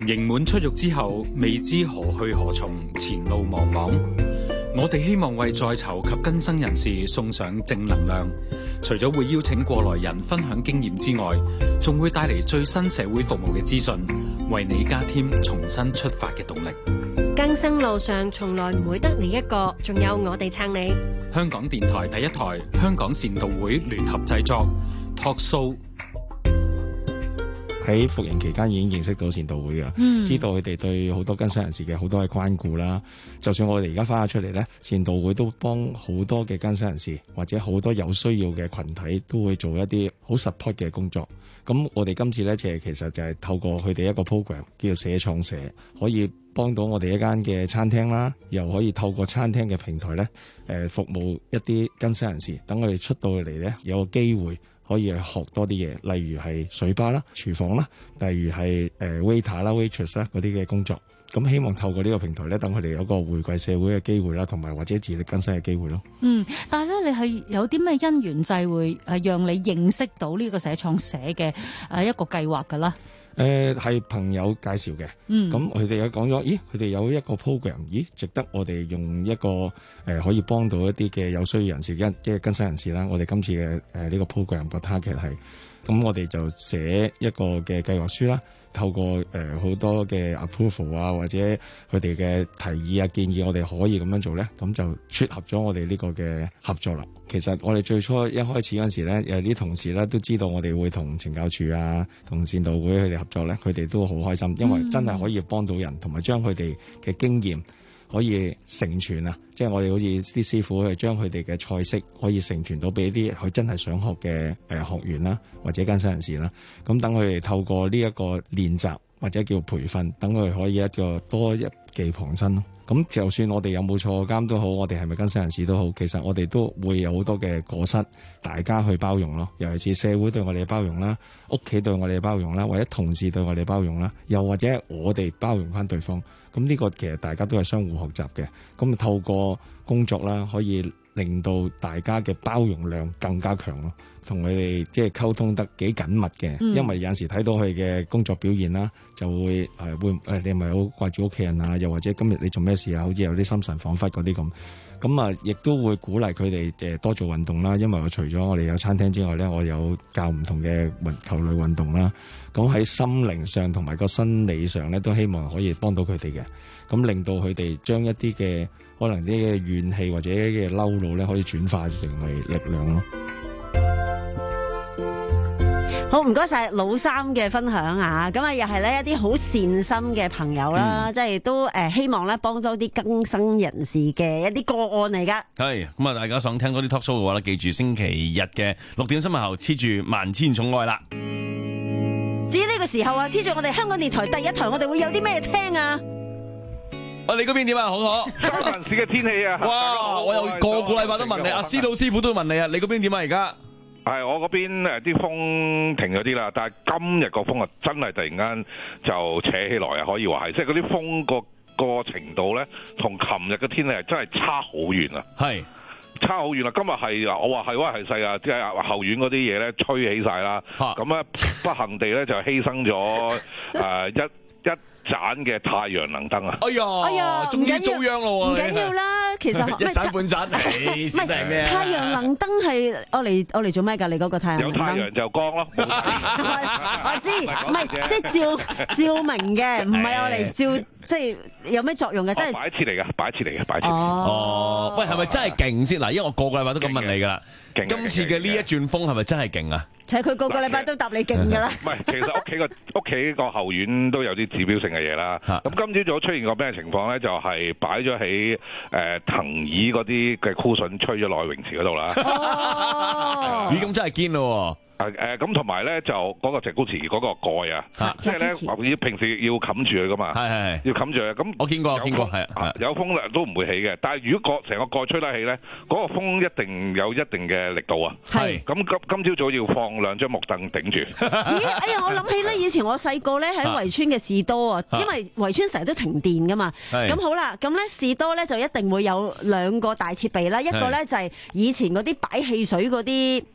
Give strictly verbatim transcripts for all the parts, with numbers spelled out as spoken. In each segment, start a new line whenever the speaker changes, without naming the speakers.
刑滿出獄之後，未知何去何從，前路茫茫。我哋希望為在囚及更生人士送上正能量，除咗會邀請過來人分享經驗之外，仲會帶嚟最新社會服務嘅資訊，為你加添重新出發嘅動力。
更生路上從來唔會得你一個，仲有我哋撐你。
香港電台第一台，香港善導會聯合製作 Talk Show。
喺服刑期間已經認識到善導會嘅，嗯、知道佢哋對好多更生人士嘅好多嘅關顧啦。就算我哋而家翻咗出嚟咧，善導會都幫好多嘅更生人士或者好多有需要嘅群體都會做一啲好 support 嘅工作。咁我哋今次咧，其實其實就係透過佢哋一個 program 叫做社創社，可以幫到我哋一間嘅餐廳啦，又可以透過餐廳嘅平台咧，誒服務一啲更生人士，等我哋出到嚟咧有個機會。可以去學多啲嘢，例如係水吧啦、廚房啦，例如係誒 waiter 啦、waitress 啦嗰啲嘅工作。咁希望透過呢個平台咧，等佢哋有個回饋社會嘅機會啦，同埋或者自力更生嘅機會咯。
嗯，但係咧，你係有啲咩因緣際會誒，讓你認識到呢個社創社嘅誒一個計劃㗎啦？
誒係、呃、朋友介紹嘅，咁佢哋有講咗，咦佢哋有一個 program，咦值得我哋用一個誒、呃、可以幫到一啲嘅有需要人士嘅即係更生人士啦。我哋今次嘅誒呢個 program 個 target 係，咁我哋就寫一個嘅計劃書啦。透過誒好、呃、多嘅 approval 啊，或者佢哋嘅提議啊、建議，我哋可以咁樣做咧，咁就撮合咗我哋呢個嘅合作啦。其實我哋最初一開始嗰陣時咧，有啲同事咧都知道我哋會同懲教署啊、同善導會佢哋合作咧，佢哋都好開心，因為真係可以幫到人，同埋將佢哋嘅經驗可以承傳啊！即係我哋好似啲師傅去將佢哋嘅菜式可以承傳到俾啲佢真係想學嘅誒學員啦，或者更生人士啦。咁等佢哋透過呢一個練習或者叫培訓，等佢哋可以一個多一技傍身咯。咁就算我哋有冇坐監都好，我哋係咪更生人士都好，其實我哋都會有好多嘅過失，大家去包容咯。尤其是社會對我哋嘅包容啦，屋企對我哋嘅包容啦，或者同事對我哋嘅包容啦，又或者我哋包容翻對方。咁呢個其實大家都係相互學習嘅。咁透過工作啦，可以令到大家嘅包容量更加強咯，同佢哋即係溝通得幾緊密嘅。嗯、因為有陣時睇到佢嘅工作表現啦，就會誒會誒你係咪好掛住屋企人啊？又或者今日你做咩事啊？好似有啲心神恍惚嗰啲咁。咁啊，亦都會鼓勵佢哋誒多做運動啦。因為我除咗我哋有餐廳之外咧，我有教唔同嘅運球類運動啦。咁喺心靈上同埋個生理上咧，都希望可以幫到佢哋嘅。咁令到佢哋將一啲嘅可能啲嘅怨氣或者嘅嬲怒咧，可以轉化成為力量咯。
好，唔該晒老三嘅分享啊！咁啊，又係咧一啲好善心嘅朋友啦，嗯、即係都誒、呃、希望咧幫多啲更生人士嘅一啲個案嚟噶。係
咁啊！大家想聽多啲 talk show 嘅話咧，記住星期日嘅六點新聞後黐住萬千寵愛啦。
至於呢個時候啊，黐住我哋香港電台第一台，我哋會有啲咩聽啊？
啊！你嗰邊點啊？好可
三藩市嘅天氣啊！
哇！我有個個禮拜都問你，阿司徒師傅都問你啊！你嗰邊點啊？而家？
係我嗰邊誒啲風停咗啲啦，但係今日個風啊真係突然間就扯起來啊，可以話係，即係嗰啲風個個程度咧，同琴日嘅天氣係真係差好遠啊！係差好遠啦！今日係啊，我話係話係細啊，即係後院嗰啲嘢咧吹起晒啦，咁咧不幸地咧就犧牲咗誒一一盞嘅太陽能燈啊！
哎呀，哎呀，終於遭殃咯喎！
唔緊要啦，其實
一盞半盞，你先係咩啊？
太陽能燈係我嚟我嚟做咩㗎？你嗰個太陽能燈有
太陽就光咯。
我知，唔係即係照照明嘅，唔係我嚟照。即係有咩作用嘅？即係
擺設嚟嘅，擺設嚟嘅，擺設。
哦，喂，係咪真係勁先？嗱，因為我個個禮拜都咁問你㗎啦。今次嘅呢一轉風係咪真係勁啊？
就係佢個個禮拜都答你勁㗎啦。
唔係，其實屋企個屋企個後院都有啲指標性嘅嘢啦。咁今朝早出現過咩情況咧？就係擺咗喺誒藤椅嗰啲嘅 cushion 吹咗落去泳池嗰度啦。
哦，
咦，咁真係堅咯！
誒誒咁同埋咧就嗰個石膏池嗰個蓋啊，即係咧要平時要冚住佢噶嘛，係係要冚住佢。咁
我見過，見過係
有風咧都唔會起嘅。但係如果個成個蓋吹得起咧，嗰個風一定有一定嘅力度啊。係咁今今朝早要放兩張木凳頂住。
咦？哎呀，我諗起咧，以前我細個咧喺圍村嘅士多啊，因為圍村成日都停電噶嘛。咁好啦，咁咧士多咧就一定會有兩個大設備啦，一個咧就係以前嗰啲擺汽水嗰啲。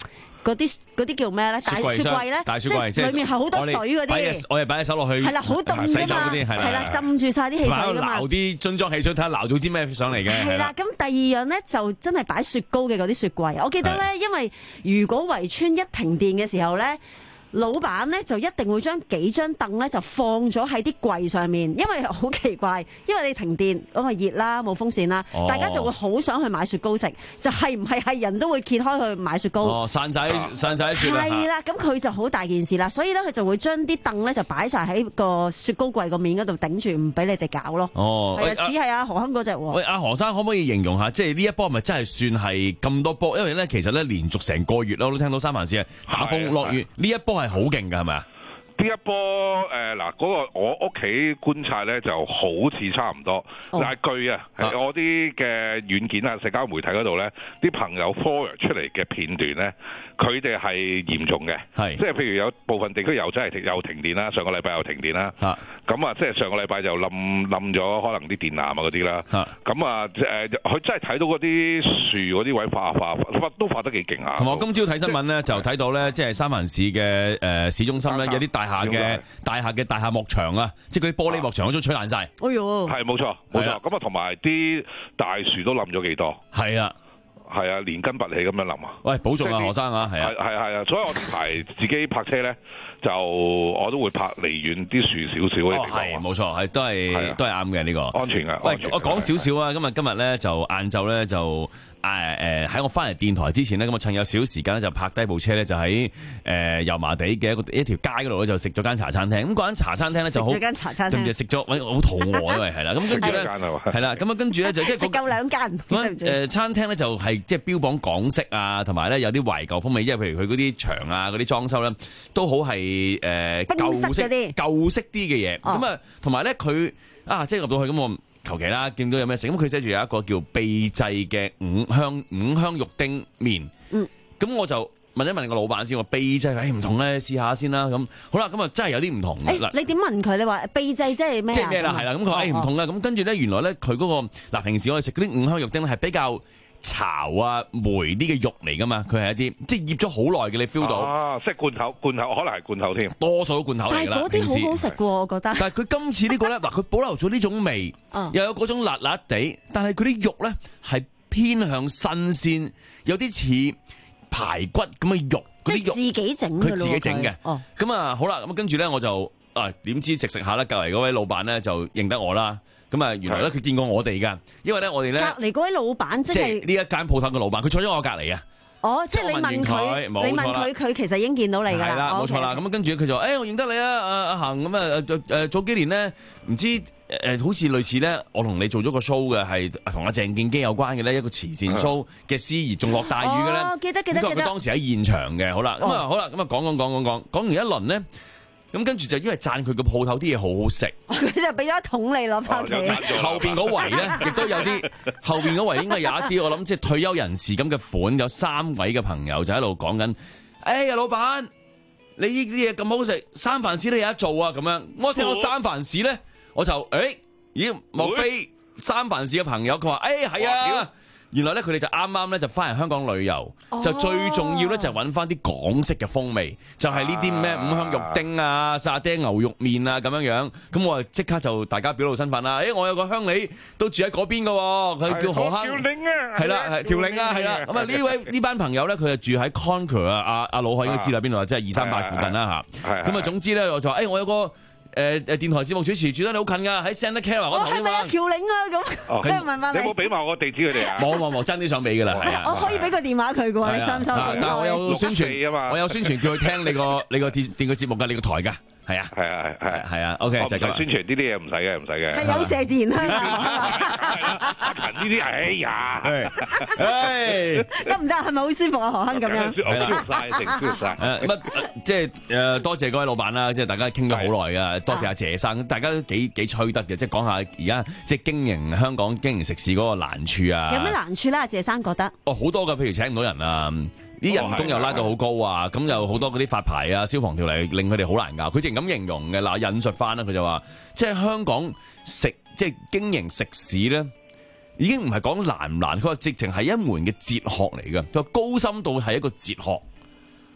嗰啲嗰啲叫咩咧？大雪櫃咧，
大雪櫃
即係裏面係好多水嗰啲。
我哋擺隻手落去，
係啦，好凍
洗
㗎嘛，
手嗰啲係
啦，浸住晒啲汽水㗎嘛。
撈啲樽裝汽水睇下撈到啲咩上嚟嘅。
係啦，咁第二樣咧就真係擺雪糕嘅嗰啲雪櫃。我記得咧，因為如果圍村一停電嘅時候咧，老闆咧就一定會將幾張凳咧就放咗喺啲櫃上面，因為好奇怪，因為你停電咁啊熱啦，冇風扇啦，
哦、
大家就會好想去買雪糕食，就係唔係係人都會揭開去買雪糕。
哦，散晒散晒啲雪啦。
係啦，咁佢就好大件事啦，所以咧佢就會將啲凳咧就擺晒喺個雪糕櫃個面嗰度頂住，唔俾你哋搞咯。
哦，
係啊，只係阿何亨嗰隻。
喂，阿何生可唔可以形容下，即係呢一波係咪真係算係咁多波？因為咧其實咧連續成個月啦，我都聽到三藩市啊打風落雨，呢一波係好勁㗎，係咪啊？
呢一波誒嗱，嗰個我屋企觀察咧就好似差唔多，但係據啊係我啲嘅軟件啊社交媒體嗰度咧，啲朋友 forward 出嚟嘅片段咧，佢哋係嚴重嘅，係即係譬如有部分地區又真係停又停電啦，上個禮拜又停電啦，咁啊即係上個禮拜就冧冧咗可能啲電纜啊嗰啲啦，咁啊誒佢真係睇到嗰啲樹嗰啲位化化化都化得幾勁啊！
同埋我今朝睇新聞咧就睇到咧，即係三藩市嘅誒市中心咧有啲大廈嘅大廈嘅大廈幕牆啊，即係嗰啲玻璃幕牆都吹爛晒。哎
喲，
係冇錯冇錯，咁啊同埋啲大樹都冧咗幾多。係啊。係啊，連根拔起咁樣冧啊！
喂，保重啊，何生啊，係啊，
係係啊，所以我呢排自己泊車咧，就我都會泊離遠啲樹少少嘅地方。
係冇錯，係都係都係啱嘅呢個。
安全嘅。
喂，我講少少啊，今日今日咧就晏晝咧就誒誒喺我翻嚟電台之前咧，咁啊趁有少少時間咧就泊低部車咧，就喺誒油麻地嘅一個一條街嗰度咧就食咗間茶餐廳。咁嗰間茶餐廳咧就好，
食咗間茶餐廳，
就食咗，喂，好肚餓因為係啦。咁跟住咧係啦，咁啊跟住咧就即係
食夠兩間。
誒餐廳咧就係即係標榜港式啊，同埋咧有啲懷舊風味，因為譬如佢嗰啲牆啊、嗰啲裝修咧，都好係誒舊式舊式啲嘅嘢。咁啊，同埋咧佢啊，即係入到去咁我求其啦，見到有咩食，咁佢寫住有一個叫秘製嘅五香五香肉丁麵。嗯，咁我就問一問個老闆先，我秘製誒唔同咧，試下先啦。咁好啦，咁啊真係有啲唔同。
誒，你點問佢？你話秘製即係咩？
即係咩啦？係啦，咁佢話誒唔同啦。咁跟住咧，原來咧佢嗰個嗱平時我哋食嗰啲五香肉丁咧係比較巢啊梅啲嘅肉嚟噶嘛，佢係一啲即係醃咗好耐嘅，你 feel 到
啊，即係罐頭，罐頭可能係罐頭添，
多數都罐頭嚟㗎啦。
但係嗰啲好好食喎，我覺得。
但係佢今次呢個咧，嗱佢保留咗呢種味，又有嗰種辣辣地，但係佢啲肉咧係偏向新鮮，有啲似排骨咁嘅肉，嗰啲肉
自己整，
佢自己整嘅。
哦，
咁啊好啦，咁跟住咧我就啊點知食食下咧，隔離嗰位老闆咧就認得我啦。咁啊，原來咧佢見過我哋噶，因為咧我哋咧
隔離嗰位老闆即係
呢一間鋪頭嘅老闆，佢坐咗我隔離啊。
哦，即係你問佢，你問佢，佢其實已經見到你㗎啦。
係啦，冇錯啦。咁跟住佢就誒，我認得你啊，阿阿恒咁啊誒誒，早幾年咧唔知誒好似類似咧，我同你做咗個 show 嘅，係同阿鄭敬基有關嘅咧，一個慈善 show 嘅司儀，仲落大雨嘅咧。
哦，記得記得記得。
佢當時喺現場嘅，好啦，咁啊好啦，咁啊講講講講講講完一輪咧。咁跟住就因為讚佢個鋪頭啲嘢好好食，
佢就俾咗一桶你攞翻屋企。
後邊嗰圍咧，亦都有啲後邊嗰圍應該有一啲，我諗即係退休人士咁嘅款，有三位嘅朋友就喺度講緊，哎呀老闆，你呢啲嘢咁好食，三藩市都有得做啊咁樣。我聽到三藩市咧，我就誒，咦莫非三藩市嘅朋友？佢話誒係啊。原來咧，佢哋就啱啱咧就翻嚟香港旅遊，哦、就最重要咧就揾翻啲港式嘅風味，就係呢啲咩五香肉丁啊、沙爹牛肉麵啊咁樣樣。咁我即刻就大家表露身份啦。誒、欸，我有個鄉里都住喺嗰邊嘅，佢叫何坑，
條嶺啊，
係啦，係條嶺啊，係啦。咁啊呢位呢班朋友咧，佢就住喺 Concord 啊，阿阿老海應該知道邊度啊，即係二三八附近啦嚇。咁啊總之咧，我就話誒、欸，我有個。誒誒，電台節目主持住得你好近噶，喺 Santa Clara 嗰頭啫嘛。
係咪啊？橋嶺啊咁，跟住問翻你。
你有冇俾埋我地址佢哋啊？
冇冇冇，真啲想俾噶啦，係啊。
我可以俾個電話佢嘅喎，你收唔收？
但係我有宣傳啊嘛，我有宣傳叫佢聽你個你個電電個節目噶，你個台噶。係啊，
係啊，係係
係啊 ，OK 就咁。
宣傳呢啲嘢唔使嘅，唔使嘅。
係有麝自然香啊！
阿勤呢啲，哎呀，
得唔得？係咪好舒服啊？何亨咁樣，
舒服晒，成舒服晒。
誒乜即係誒多謝各位老闆啦，即係大家傾咗好耐噶，多謝阿謝生，大家都幾幾吹得嘅，即係講下而家即係經營香港經營食肆嗰個難處啊。
有咩難處咧？阿謝生覺得？
哦，好多噶，譬如請唔到人啊。啲人工又拉到好高啊，咁又好多嗰啲發牌啊、消防條例令佢哋好難搞。佢淨咁形容嘅，嗱引述翻啦，佢就話，即係香港食即係經營食肆咧，已經唔係講難唔難，佢話直情係一門嘅哲學嚟嘅。佢話高深度係一個哲學，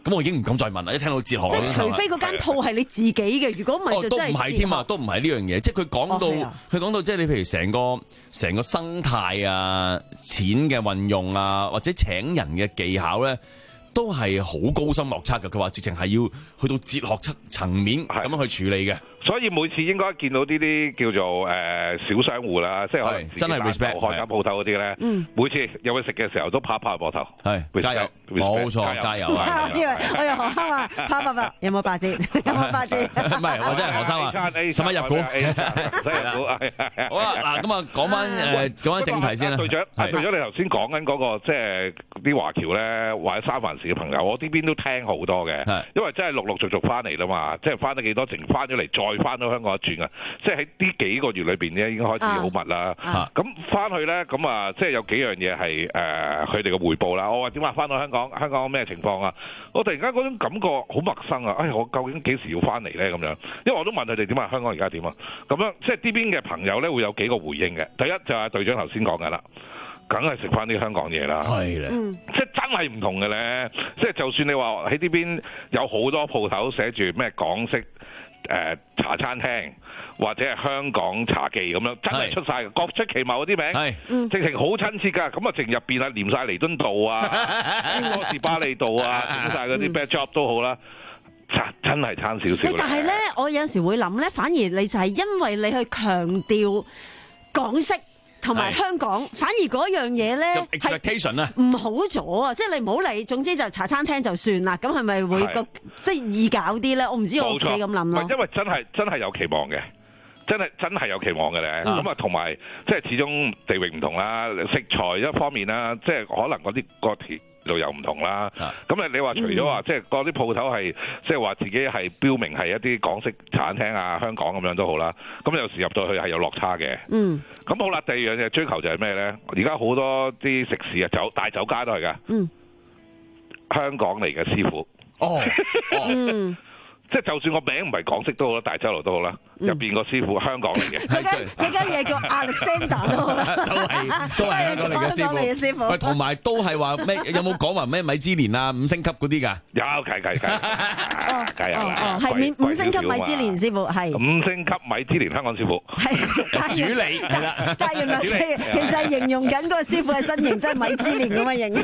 咁我已經唔敢再問啦。一聽到哲學，
即係除非嗰間鋪係你自己嘅，如果唔係就
都
真係
唔係添啊，都唔係呢樣嘢。即係佢講到，
哦
佢講到即係你譬如成個成個生態啊、錢嘅運用啊，或者請人嘅技巧咧，都係好高深莫測嘅。佢話直情係要去到哲學層層面咁樣去處理嘅。
所以每次應該見到呢啲叫做誒、呃、小商戶啦，即係可能
真係 respect
開間鋪頭嗰啲咧，每次入去食嘅時候都拍一拍膊頭，
係加油，冇錯，加油啊！
因為我由何生話拍拍拍，有冇八折？有冇八折？
唔係，或者係何生話使乜入股？
使入股。
好啦，嗱咁啊，講翻誒講翻正題先啦。
隊長，隊長，你頭先講緊嗰個即係啲華僑咧，或者三藩市嘅朋友，我呢邊都聽好多嘅，因為真係陸陸續續翻嚟啦嘛，即係翻咗幾多，剩翻咗嚟再。翻到香港一轉啊！即係喺呢幾個月裏邊咧，已經開始好密啦。咁翻去咧，咁啊，即係有幾樣嘢係誒佢哋嘅彙報啦。我話點啊？翻到香港，香港咩情況啊？我突然間嗰種感覺好陌生啊！哎，我究竟幾時要翻嚟咧？咁樣，因為我都問佢哋點啊？香港而家點啊？咁樣即係呢邊嘅朋友咧，會有幾個回應嘅。第一就係隊長頭先講緊啦，梗係食翻啲香港嘢啦。係咧，即係真係唔同嘅咧。即係就算你話喺呢邊有好多鋪頭寫住咩港式。誒、呃、茶餐廳或者係香港茶記咁樣，真係出晒嘅，各出其謀嗰啲名，直情好親切㗎。咁啊，淨入邊啊，連晒彌敦道啊、柯士巴利道啊，整晒嗰啲 bad job 都好啦，真係差少少。
但係咧，我有陣時會諗咧，反而你就係因為你去強調港式。同埋香港，反而嗰樣嘢咧
expectation 啊，
唔好咗啊！即係你唔好理，總之就茶餐廳就算啦。咁係咪會個即係易搞啲咧？我唔知我自己咁諗咯。
因為真係真係有期望嘅，真係真係有期望嘅咧。咁啊，同埋即係始終地域唔同啦，食材一方面啦，即係可能嗰啲個田度又唔同啦。咁啊，你話除咗話即係嗰啲鋪頭係即係話自己係標明係一啲港式茶餐廳啊、香港咁樣都好啦。咁有時入到去係有落差嘅。嗯。咁好啦，第二樣嘢追求就係咩咧？而家好多啲食肆啊、酒大酒家都係噶。嗯。香港嚟嘅師傅。哦。嗯。即係就算個名唔係港式都好啦，大酒樓都好啦，入邊個師傅香港嚟嘅。
嗰間嗰間嘢叫 Alexander 都好啦，
都係都係香港嚟嘅師傅。喂，同埋都係話咩？有冇講話咩米芝蓮啊、五星級嗰啲㗎？
有，計計計，計有啦。
係免五星級米芝蓮師傅係。
五星級米芝蓮香港師傅
係
主理係啦。
但係原來其實係形容緊嗰個師傅嘅身形，真係米芝蓮咁嘅形。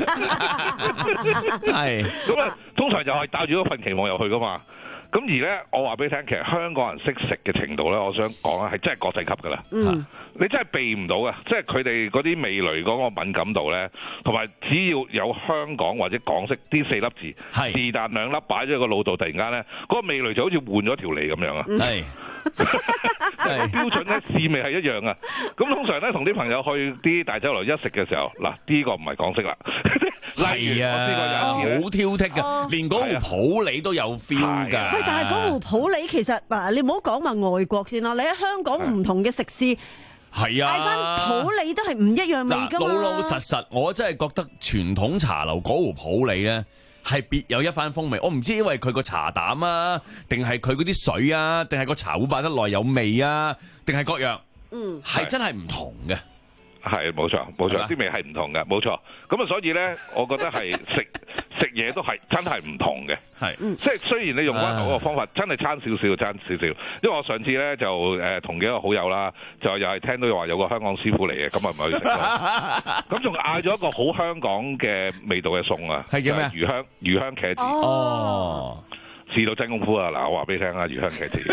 係咁啊，通常就係帶住嗰份期望入去㗎嘛。咁而咧，我話俾你聽，其實香港人識食嘅程度咧，我想講咧係真係國際級㗎啦。嗯，你真係避唔到嘅，即係佢哋嗰啲味蕾嗰個敏感度咧，同埋只要有香港或者港式啲四粒字，係是但兩粒擺咗個腦度，突然間咧，嗰、嗰個味蕾就好似換咗條脷咁樣啊！係。標準咧，試味係一樣啊！咁通常咧，同啲朋友去啲大酒樓一食嘅時候，嗱，呢個唔係港式啦。
係啊，好挑剔㗎，哦、連嗰壺普洱都有 feel 㗎。
喂，但係嗰壺普洱其實嗱，你唔好講埋外國先啦，你喺香港唔同嘅食肆，
係啊，
嗌翻普洱都係唔一樣味㗎嘛。
老老實實，我真係覺得傳統茶樓嗰壺普洱咧係別有一番風味。我唔知因為佢個茶膽啊，定係佢嗰啲水啊，定係個茶壺擺得耐有味啊，定係各樣，嗯，係真係唔同嘅。係
冇錯，冇錯，啲味係唔同嘅，冇錯。咁啊，所以咧，我覺得係食食嘢都係真係唔同嘅。係，即係雖然你用翻嗰個方法，真係差少少，差少少。因為我上次咧就誒同幾個好友啦，就又係聽到話有個香港師傅嚟嘅，咁啊唔係去食咯。咁仲嗌咗一個好香港嘅味道嘅餸啊，係叫咩？魚香魚香茄子。哦。試到真功夫啊！嗱，我話俾你聽啊，魚香茄子。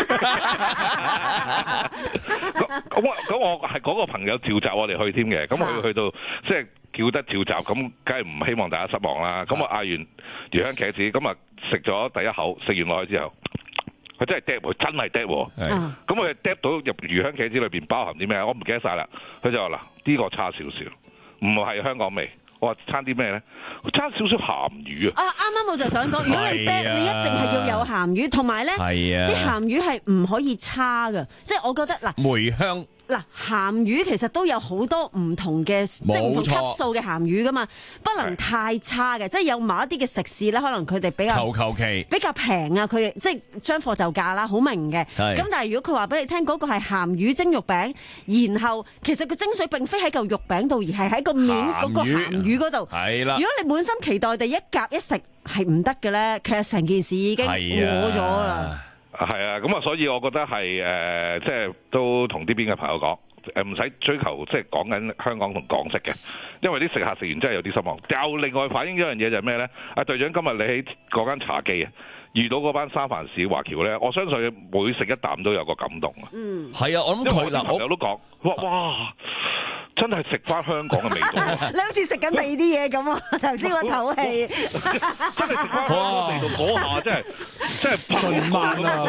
咁咁我咁我係嗰個朋友召集我哋去添嘅，咁佢去到即係叫得召集，咁梗係唔希望大家失望啦。咁我嗌完魚香茄子，咁啊食咗第一口，食完落去之後，佢真係嗒喎，真係嗒喎。咁佢嗒到入魚香茄子裏邊包含啲咩？我唔記得晒啦。佢就話嗱，呢個差少少，唔係香港味。我話差啲咩咧？差少少鹹魚啊！
啊，啱啱我就想講，如果你嗒，你一定係要有鹹魚，同埋咧，啲鹹魚係唔可以差㗎。即係我覺得嗱，
梅香。
嗱，鹹魚其實都有好多唔同嘅即係唔同級數嘅鹹魚噶嘛，不能太差嘅，即係有某一啲嘅食肆咧，可能佢哋比較
求求其
比較平啊，佢即係將貨就價啦，好明嘅。咁但係如果佢話俾你聽嗰個係鹹魚蒸肉餅，然後其實個精髓並非喺嚿肉餅度，而係喺個面嗰個鹹魚嗰度。係啦，如果你滿心期待地一夾一食係唔得嘅咧，其實成件事已經冇咗啦。
係啊，咁啊，所以我覺得係誒、呃，即係都同啲邊嘅朋友講，誒唔使追求即係講緊香港同港式嘅，因為啲食客食完真係有啲失望。又另外反映咗一樣嘢就係咩咧？阿隊長今日你喺嗰間茶記啊，遇到嗰班三藩市華僑咧，我相信每食一啖都有個感動啊。嗯，係啊，我諗佢嗱，朋友都講，哇哇！真係食翻香港嘅味道啊！
你好似食緊第二啲嘢咁啊！頭先個唞氣，
真係食翻香港嘅味道嗰下，真係真係順慢啊！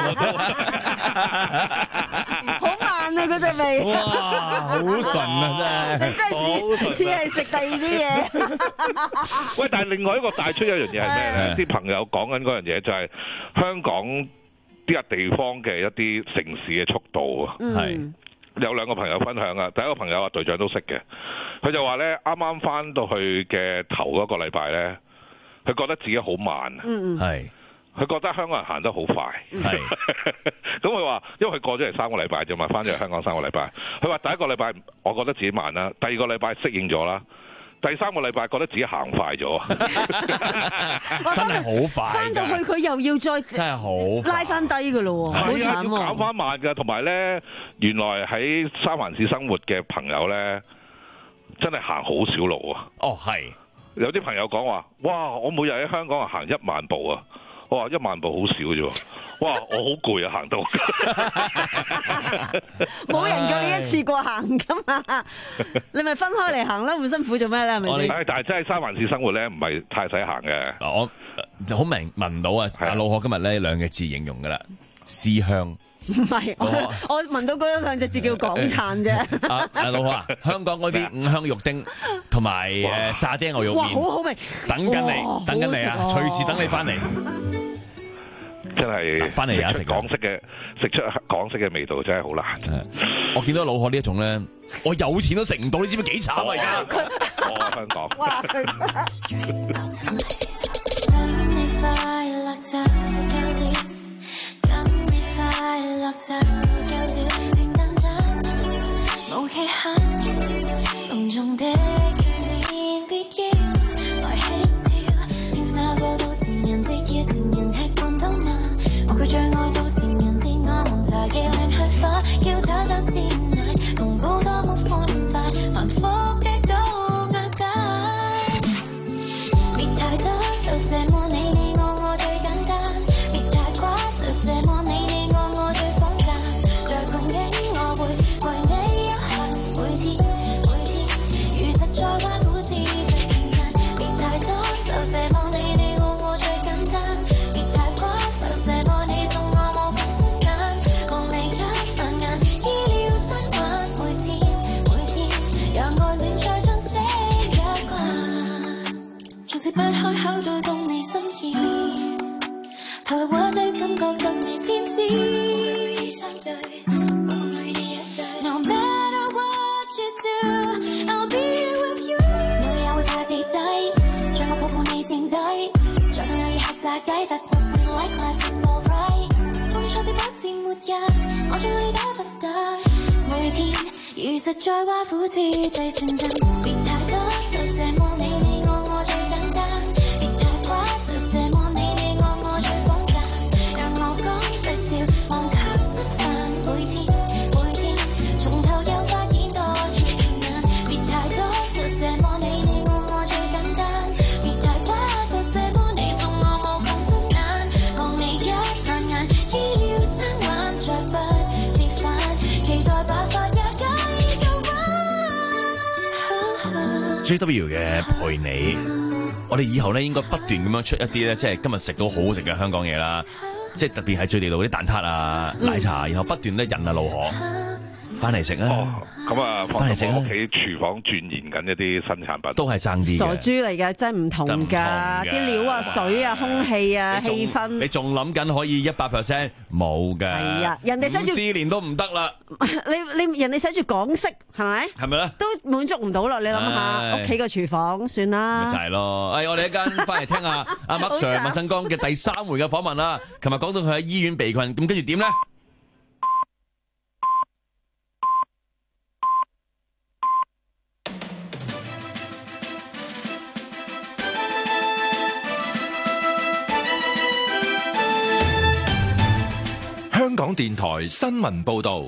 好慢啊！嗰隻味，
哇，好順啊！真係，
你真係似係食第二啲嘢。
喂，但係另外一個帶出一樣嘢係咩咧？啲朋友講緊嗰樣嘢就係香港啲啊地方嘅一啲城市嘅速度啊，係。有兩個朋友分享啊，第一個朋友啊隊長都識嘅，佢就話咧啱啱翻到去嘅頭嗰個禮拜咧，佢覺得自己好慢，嗯嗯，係，佢覺得香港人行得好快，係，咁佢話因為佢過咗嚟三個禮拜啫嘛，翻咗嚟香港三個禮拜，佢話第一個禮拜我覺得自己慢啦，第二個禮拜適應咗啦。第三個禮拜覺得自己行快咗，
真係好快。
翻到去佢又要再
真係好
拉翻低㗎咯喎，好慘喎！
要減翻慢㗎，同埋咧，原來喺三藩市生活嘅朋友咧，真係行好少路啊！
哦，係
有啲朋友講話，哇！我每日喺香港行一萬步啊！我話一萬步好少啫喎，哇！我好攰啊，行到
冇人叫你一次過行噶嘛，你咪分開嚟行啦，咁辛苦做咩咧？係咪先？
但係真係三藩市生活咧，唔係太使行嘅。
我就好明聞到啊！阿老何今日咧兩個字形容噶啦，思鄉。
唔係，我我聞到嗰兩隻字叫港燦啫。
阿阿老何啊，香港嗰啲五香肉丁同埋誒沙爹牛肉麵，
好好味，
等緊你，等緊你啊！隨時等你翻嚟。
真係
翻嚟有得食
港式嘅，食出港式嘅味道真係好難。
我見到老何呢一種咧，我有錢都食唔到，你知唔知幾慘啊？而家
我香港。
哇！
佢最愛到情人節，我們茶記亂去花，要找單鮮奶，紅布多麼歡快，繁複的都壓解。別太多，就這麼你你我我最簡單；別太誇，就這麼你你我我最放假。在困境，我會為你一行，每天每天，如實在挖苦自最稱讚。別太多，就這麼你你我我最簡單；別太誇，就這麼。不開口都懂你心意，台灣的感覺得你先知。相對，No matter what you do, I'll be here with you。每日會怕跌低，將我抱抱你墊底，再同有意客炸雞 ，That's what we like, life is alright。碰錯事不是末日，我最愛你都不得。每天如實在挖苦自最誠真，別太多，就這麼你。
J W 嘅陪你，我哋以後咧應該不斷咁樣出一啲咧，即係今日食到好好食嘅香港嘢啦，即係特別係最地道嗰啲蛋撻啊、奶茶，然後不斷咧引啊老何翻嚟食啊！
哦，咁啊，
返嚟食啊
放心，我屋企廚房鑽研緊一啲新產品，
都係爭啲嘅。
傻豬嚟嘅，真係唔同
真唔同
㗎，
㗎
啲料啊、水啊、空氣啊、
你仲
氣氛。
你仲諗緊可以一百 percent 冇㗎？
係啊人哋寫住
五至年都唔得啦，
你你人哋寫住港式係咪？
係咪咧？
都滿足唔到啦！你諗下
唉
屋企個廚房算
咪
啦
就。係咯，誒，我哋一間翻嚟聽下阿麥 Sir 麥振剛嘅第三回嘅訪問啦。琴日講到佢喺醫院被困，咁跟住點咧？
香港電台新聞報道。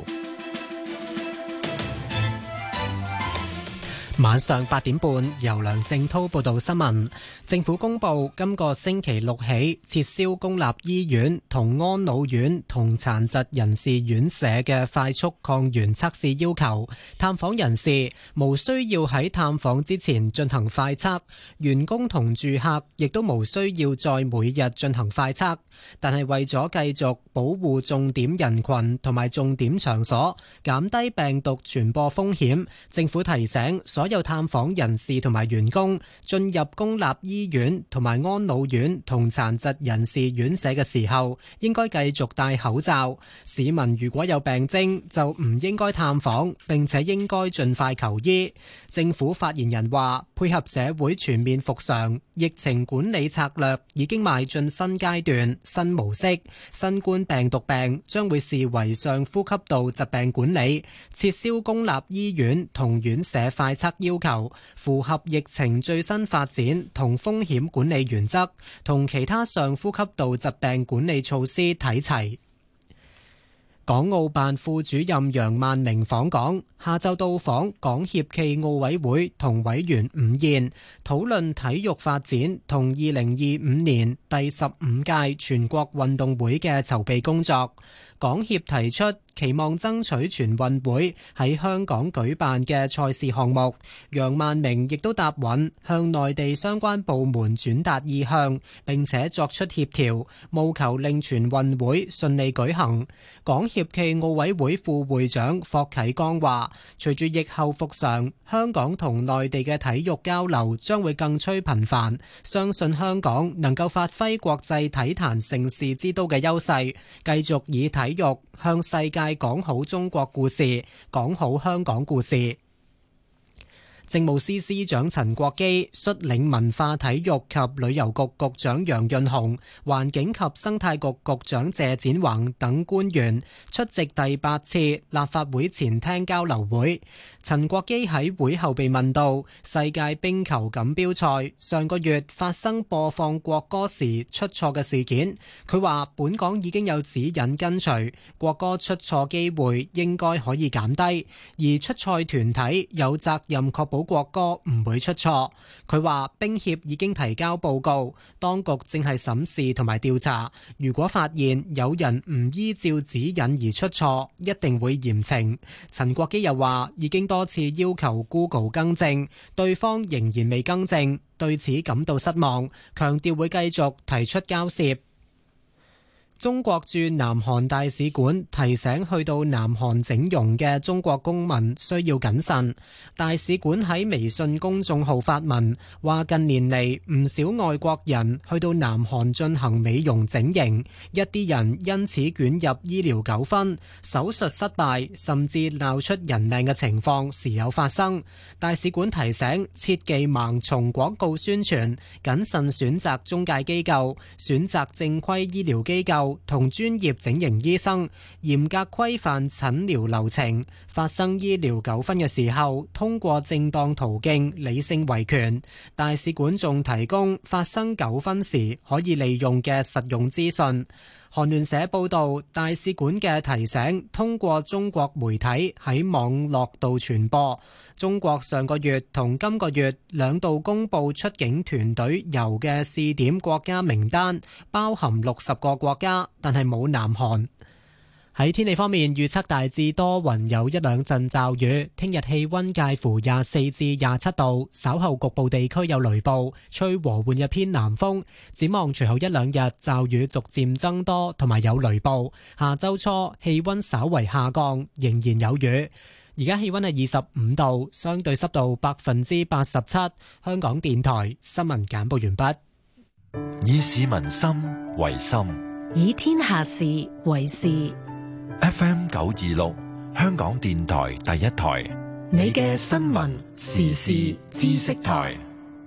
晚上八點半，由梁正滔報道新聞。政府公布今個星期六起撤銷公立醫院同安老院同殘疾人士院舍嘅快速抗原測試要求。探訪人士無需要喺探訪之前進行快測，員工同住客亦都無需要再每日進行快測。但係為咗繼續保護重點人群同埋重點場所，減低病毒傳播風險，政府提醒所有探訪人士同埋員工進入公立醫院同埋安老院同殘疾人士院舍嘅時候，應該繼續戴口罩。市民如果有病徵，就唔應該探訪，並且應該盡快求醫。政府發言人話，配合社會全面復常，疫情管理策略已經邁進新階段、新模式。新冠病毒病將會視為上呼吸道疾病管理，撤銷公立醫院同院舍快測要求，符合疫情最新發展同風險管理原則，同其他上呼吸道疾病管理措施睇齊。港澳辦副主任楊萬明訪港，下晝到訪港協暨奧委會同委員午宴，討論體育發展同二零二五年第十五屆全國運動會嘅籌備工作。港協提出期望爭取全運會喺香港舉辦嘅賽事項目，楊萬明亦都答允向內地相關部門轉達意向，並且作出協調，務求令全運會順利舉行。港協暨奧委會副會長霍啟剛話，隨住疫後復常，香港同內地嘅體育交流將會更趨頻繁，相信香港能夠發揮國際體壇盛事之都嘅優勢，繼續以體育向世界講好中國故事，講好香港故事。政務司司長陳國基率領文化體育及旅遊局局長楊潤雄、環境及生態局局長謝展寰等官員出席第八次立法會前廳交流會。陳國基喺會後被問到世界冰球錦標賽上個月發生播放國歌時出錯嘅事件，佢話本港已經有指引跟隨，國歌出錯機會應該可以減低，而出賽團體有責任確保保國歌唔會出錯。佢話冰協已經提交報告，當局正係審視同埋調查，如果發現有人唔依照指引而出錯，一定會嚴懲。陳國基又話已經多次要求 Google 更正，對方仍然未更正，對此感到失望，強調會繼續提出交涉。中國駐南韓大使館提醒去到南韓整容嘅中國公民需要謹慎。大使館喺微信公眾號發文話，近年嚟唔少外國人去到南韓進行美容整形，一啲人因此捲入醫療糾紛，手術失敗甚至鬧出人命嘅情況時有發生。大使館提醒切忌盲從廣告宣傳，謹慎選擇中介機構，選擇正規醫療機構同專業整形醫生，嚴格規範診療流程。發生醫療糾紛嘅時候，通過正當途徑理性維權。大使館仲提供發生糾紛時可以利用嘅實用資訊。韓聯社報道，大使館嘅提醒通過中國媒體喺網絡度傳播。中國上個月同今個月兩度公布出境團隊遊嘅試點國家名單，包含六十個國家，但係冇南韓。 喺天氣方面，預測大致多雲，有一兩陣驟雨。聽日氣溫介乎廿四至廿七度，稍後局部地區有雷暴，吹和緩嘅偏南風。展望隨後一兩日驟雨逐漸增多，同埋有雷暴。下周初氣溫稍為下降，仍然有雨。而家氣溫係二十五度，相對濕度百分之八十七。香港電台新聞簡報完畢。
以市民心為心，
以天下事為事。
F M 九二六，香港電台第一台，
你嘅新聞時事知識台。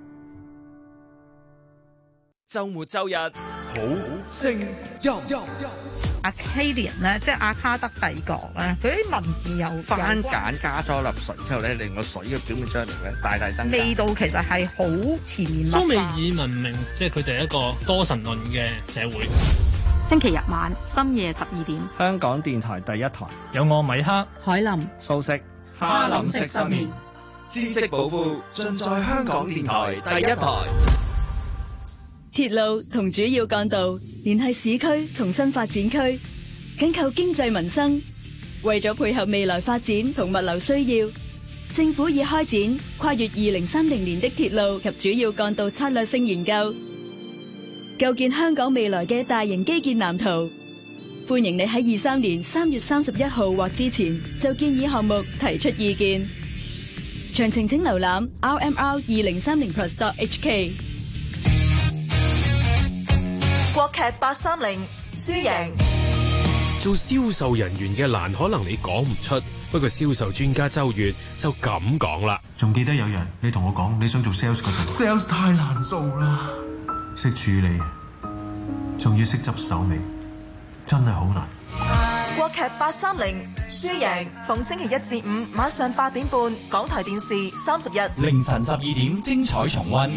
周末周日好
聲音。Akkadian 咧，即係阿卡德帝國咧，佢啲文字又
番梘加咗粒水之後咧，令個水嘅表面張力咧大大增加。
味道其實係好前面。
蘇美爾文明即係佢哋一個多神論嘅社會。
星期日晚深夜十二點，
香港電台第一台
有我米克、
海林、
素食、
哈林食失眠，知識寶庫盡在香港電台第一台。
鐵路同主要幹道聯繫市區同新發展區，緊扣經濟民生。為咗配合未來發展同物流需要，政府已開展跨越二零三零年的鐵路及主要幹道策略性研究，構建香港未來嘅大型基建藍圖。歡迎你喺二三年三月三十一號或之前就建議項目提出意見。詳情請瀏覽 r m r 二零三零 plus dot h k。
國劇八三零輸贏。
做銷售人員嘅難，可能你講唔出，不過銷售專家周月就咁講啦。
仲記得有人你同我講你想做 sales 嗰陣
，sales 太難做啦，
識處理，仲要識執手尾，真係好難。
國劇八三零輸贏，逢星期一至五晚上八點半，港台電視三十日
凌晨十二點精彩重溫。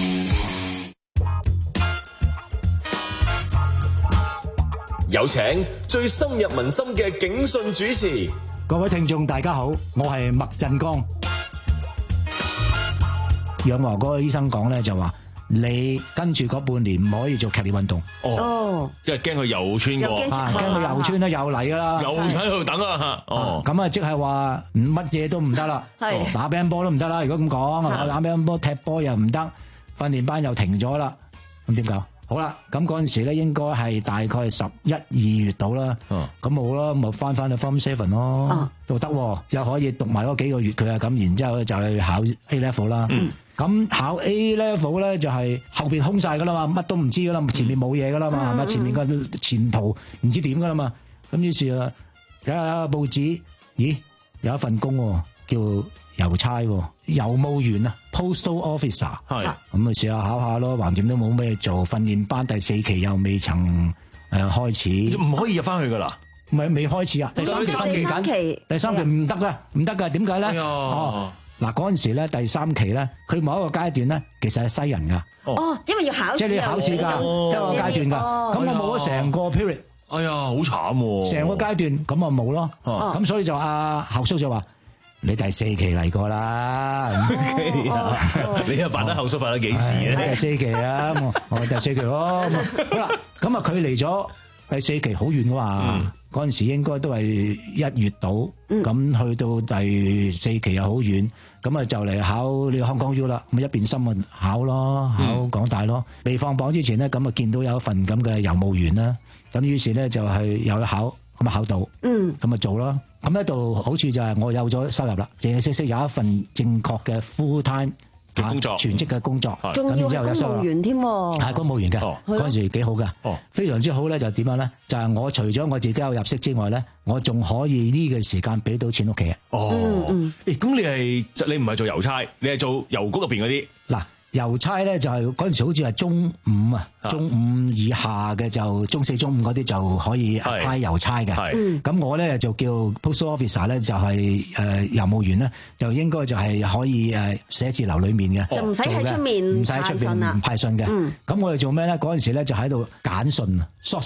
有請最深入民心嘅警訊主持。
各位聽眾大家好，我係麥振剛。養和嗰個醫生講咧就話，你跟住嗰半年唔可以做劇烈運動。
哦，因為驚佢又穿過，
啊，驚佢又穿啦，又嚟噶啦，
又喺度等啊。哦，
咁啊，即係話乜嘢都唔得啦，打乒乓波都唔得啦。如果咁講，打乒乓波、踢波又唔得，訓練班又停咗啦，咁點搞？好啦，咁嗰陣時咧，應該係大概係十一二月到啦。咁冇啦，咪翻翻去 Form Seven 咯，都得，又可以讀埋嗰幾個月佢啊。咁然之後咧就去考 A Level 啦。咁、嗯、考 A Level 咧就係後邊空晒噶啦嘛，乜都唔知噶啦，前面冇嘢噶啦嘛，係咪、嗯？前面個前途唔知點噶啦嘛。咁於是啊，睇下報紙，咦，有一份工叫郵差，郵務員啊 ，Postal Officer， 係咁啊，試下考下咯，橫掂都冇咩做，訓練班第四期又未曾誒開始，
唔可以入翻去噶啦，
唔係未開始啊，第三期訓練緊，第三期唔得噶，唔得噶，點解咧？哦，嗱嗰陣時咧，第三期咧，佢某一個階段咧，其實係西人噶，
哦，因為要考試，
即係你要考試噶，一個階段噶，咁我冇咗成個 period，
哎呀，好慘喎，
成個階段咁啊冇咯，咁所以就阿校叔就話。你第四期嚟過啦，
你又辦得後叔辦得幾時啊？
第四期啊，我第四期咯。好啦，咁啊，距離咗第四期好遠噶嘛？嗰陣時應該都係一月到，咁去到第四期又好遠，咁啊就嚟考呢個香港 U 啦。咁一邊心啊考咯，考港大咯。未放榜之前咧，咁啊見到有一份咁嘅郵務員啦，咁於是咧就係有得考，咁啊考到，咁啊做咯。咁呢度好處就係我有咗收入啦，正正式式有一份正確嘅 full time
嘅工作，全
職嘅工作，
仲要係公務員添，
係公務員嘅，嗰陣時幾好噶，非常之好咧。就點樣咧？就係我除咗我自己有入息之外咧，我仲可以呢個時間俾到錢屋企啊。
哦，誒，咁你係你唔係做郵差，你係做郵局入邊嗰啲
嗱。郵差咧就係嗰陣時好似係中五啊，中五以下嘅就中四、中五嗰啲就可以派郵差嘅。咁我咧就叫 postal officer 咧，就係誒郵務員咧，就應該就係可以誒寫字樓裏面嘅，
就唔使喺出面，
唔使喺出邊唔派信嘅。咁我哋做咩咧？嗰陣時咧就喺度揀信啊，索信。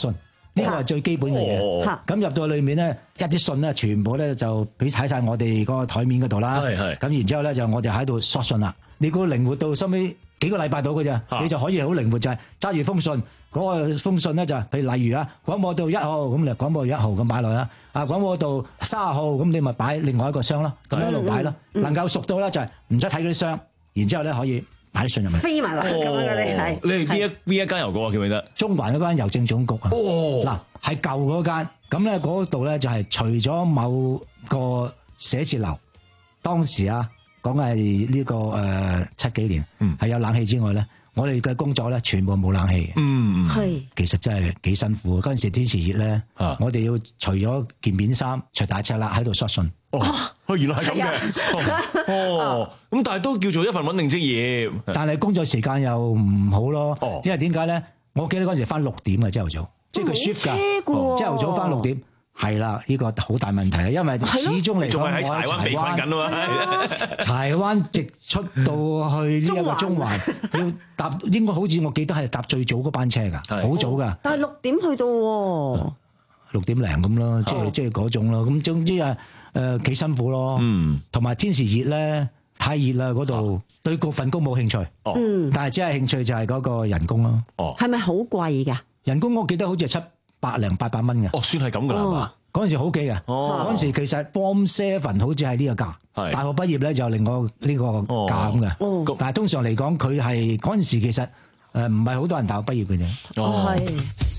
呢個係最基本嘅嘢。咁入到裏面咧，一啲信咧，全部咧就俾踩晒我哋嗰個台面嗰度啦。
係係。
咁然之後咧，就我哋喺度索信啦。你估靈活到收尾幾個禮拜到嘅咋？你就可以好靈活，就係揸住封信，嗰個封信咧就譬如例如啊，廣播道一號咁，你廣播一號咁擺落啦。啊，廣播道三號咁，你咪擺另外一個箱咯，咁樣一路擺咯。能夠熟到咧就係唔使睇嗰啲箱，然之後咧可以擺啲信入去。
飛埋落去咁樣嗰啲係。
你係邊一邊一間郵局啊？記唔記得？
中環嗰間郵政總局啊。
哦。
嗱，係舊嗰間，咁咧嗰度咧就係除咗某個寫字樓，當時啊講係呢個誒七幾年，係有冷氣之外咧。我哋嘅工作咧，全部冇冷氣。
嗯，
係。
其實真係幾辛苦。嗰陣時天時熱咧，
啊、
我哋要除咗件面衫，除大赤啦，喺度索信。
哦，哦，原來係咁嘅。哦，咁但係都叫做一份穩定職業。
但係工作時間又唔好咯。
哦、
因為點解咧？我記得嗰陣時翻六點嘅朝頭早，即係佢 shift 㗎。朝頭早翻六點。係啦，呢個好大問題啊！因為始終嚟講，我喺柴灣被困緊啊嘛。柴灣直出到去呢一個中環，要搭應該好似我記得係搭最早嗰班車㗎，好早㗎。
但係六點去到喎，
六點零咁咯，即係即係嗰種咯。咁總之啊，誒幾辛苦咯。嗯，同埋天時熱咧，太熱啦嗰度，對嗰份工冇興趣。哦，但係只係興趣就係嗰個人工咯。
哦，係咪好貴㗎？
人工我記得好似係七百零八百蚊嘅。
哦，算係咁噶啦，係嘛？
嗰陣時好幾嘅。哦，嗰陣時其實 Form Seven 好似係呢個價，係大學畢業咧就另外呢個價咁嘅。哦，但係通常嚟講，佢係嗰陣時其實誒唔係好多人大學畢業嘅啫。
哦，係。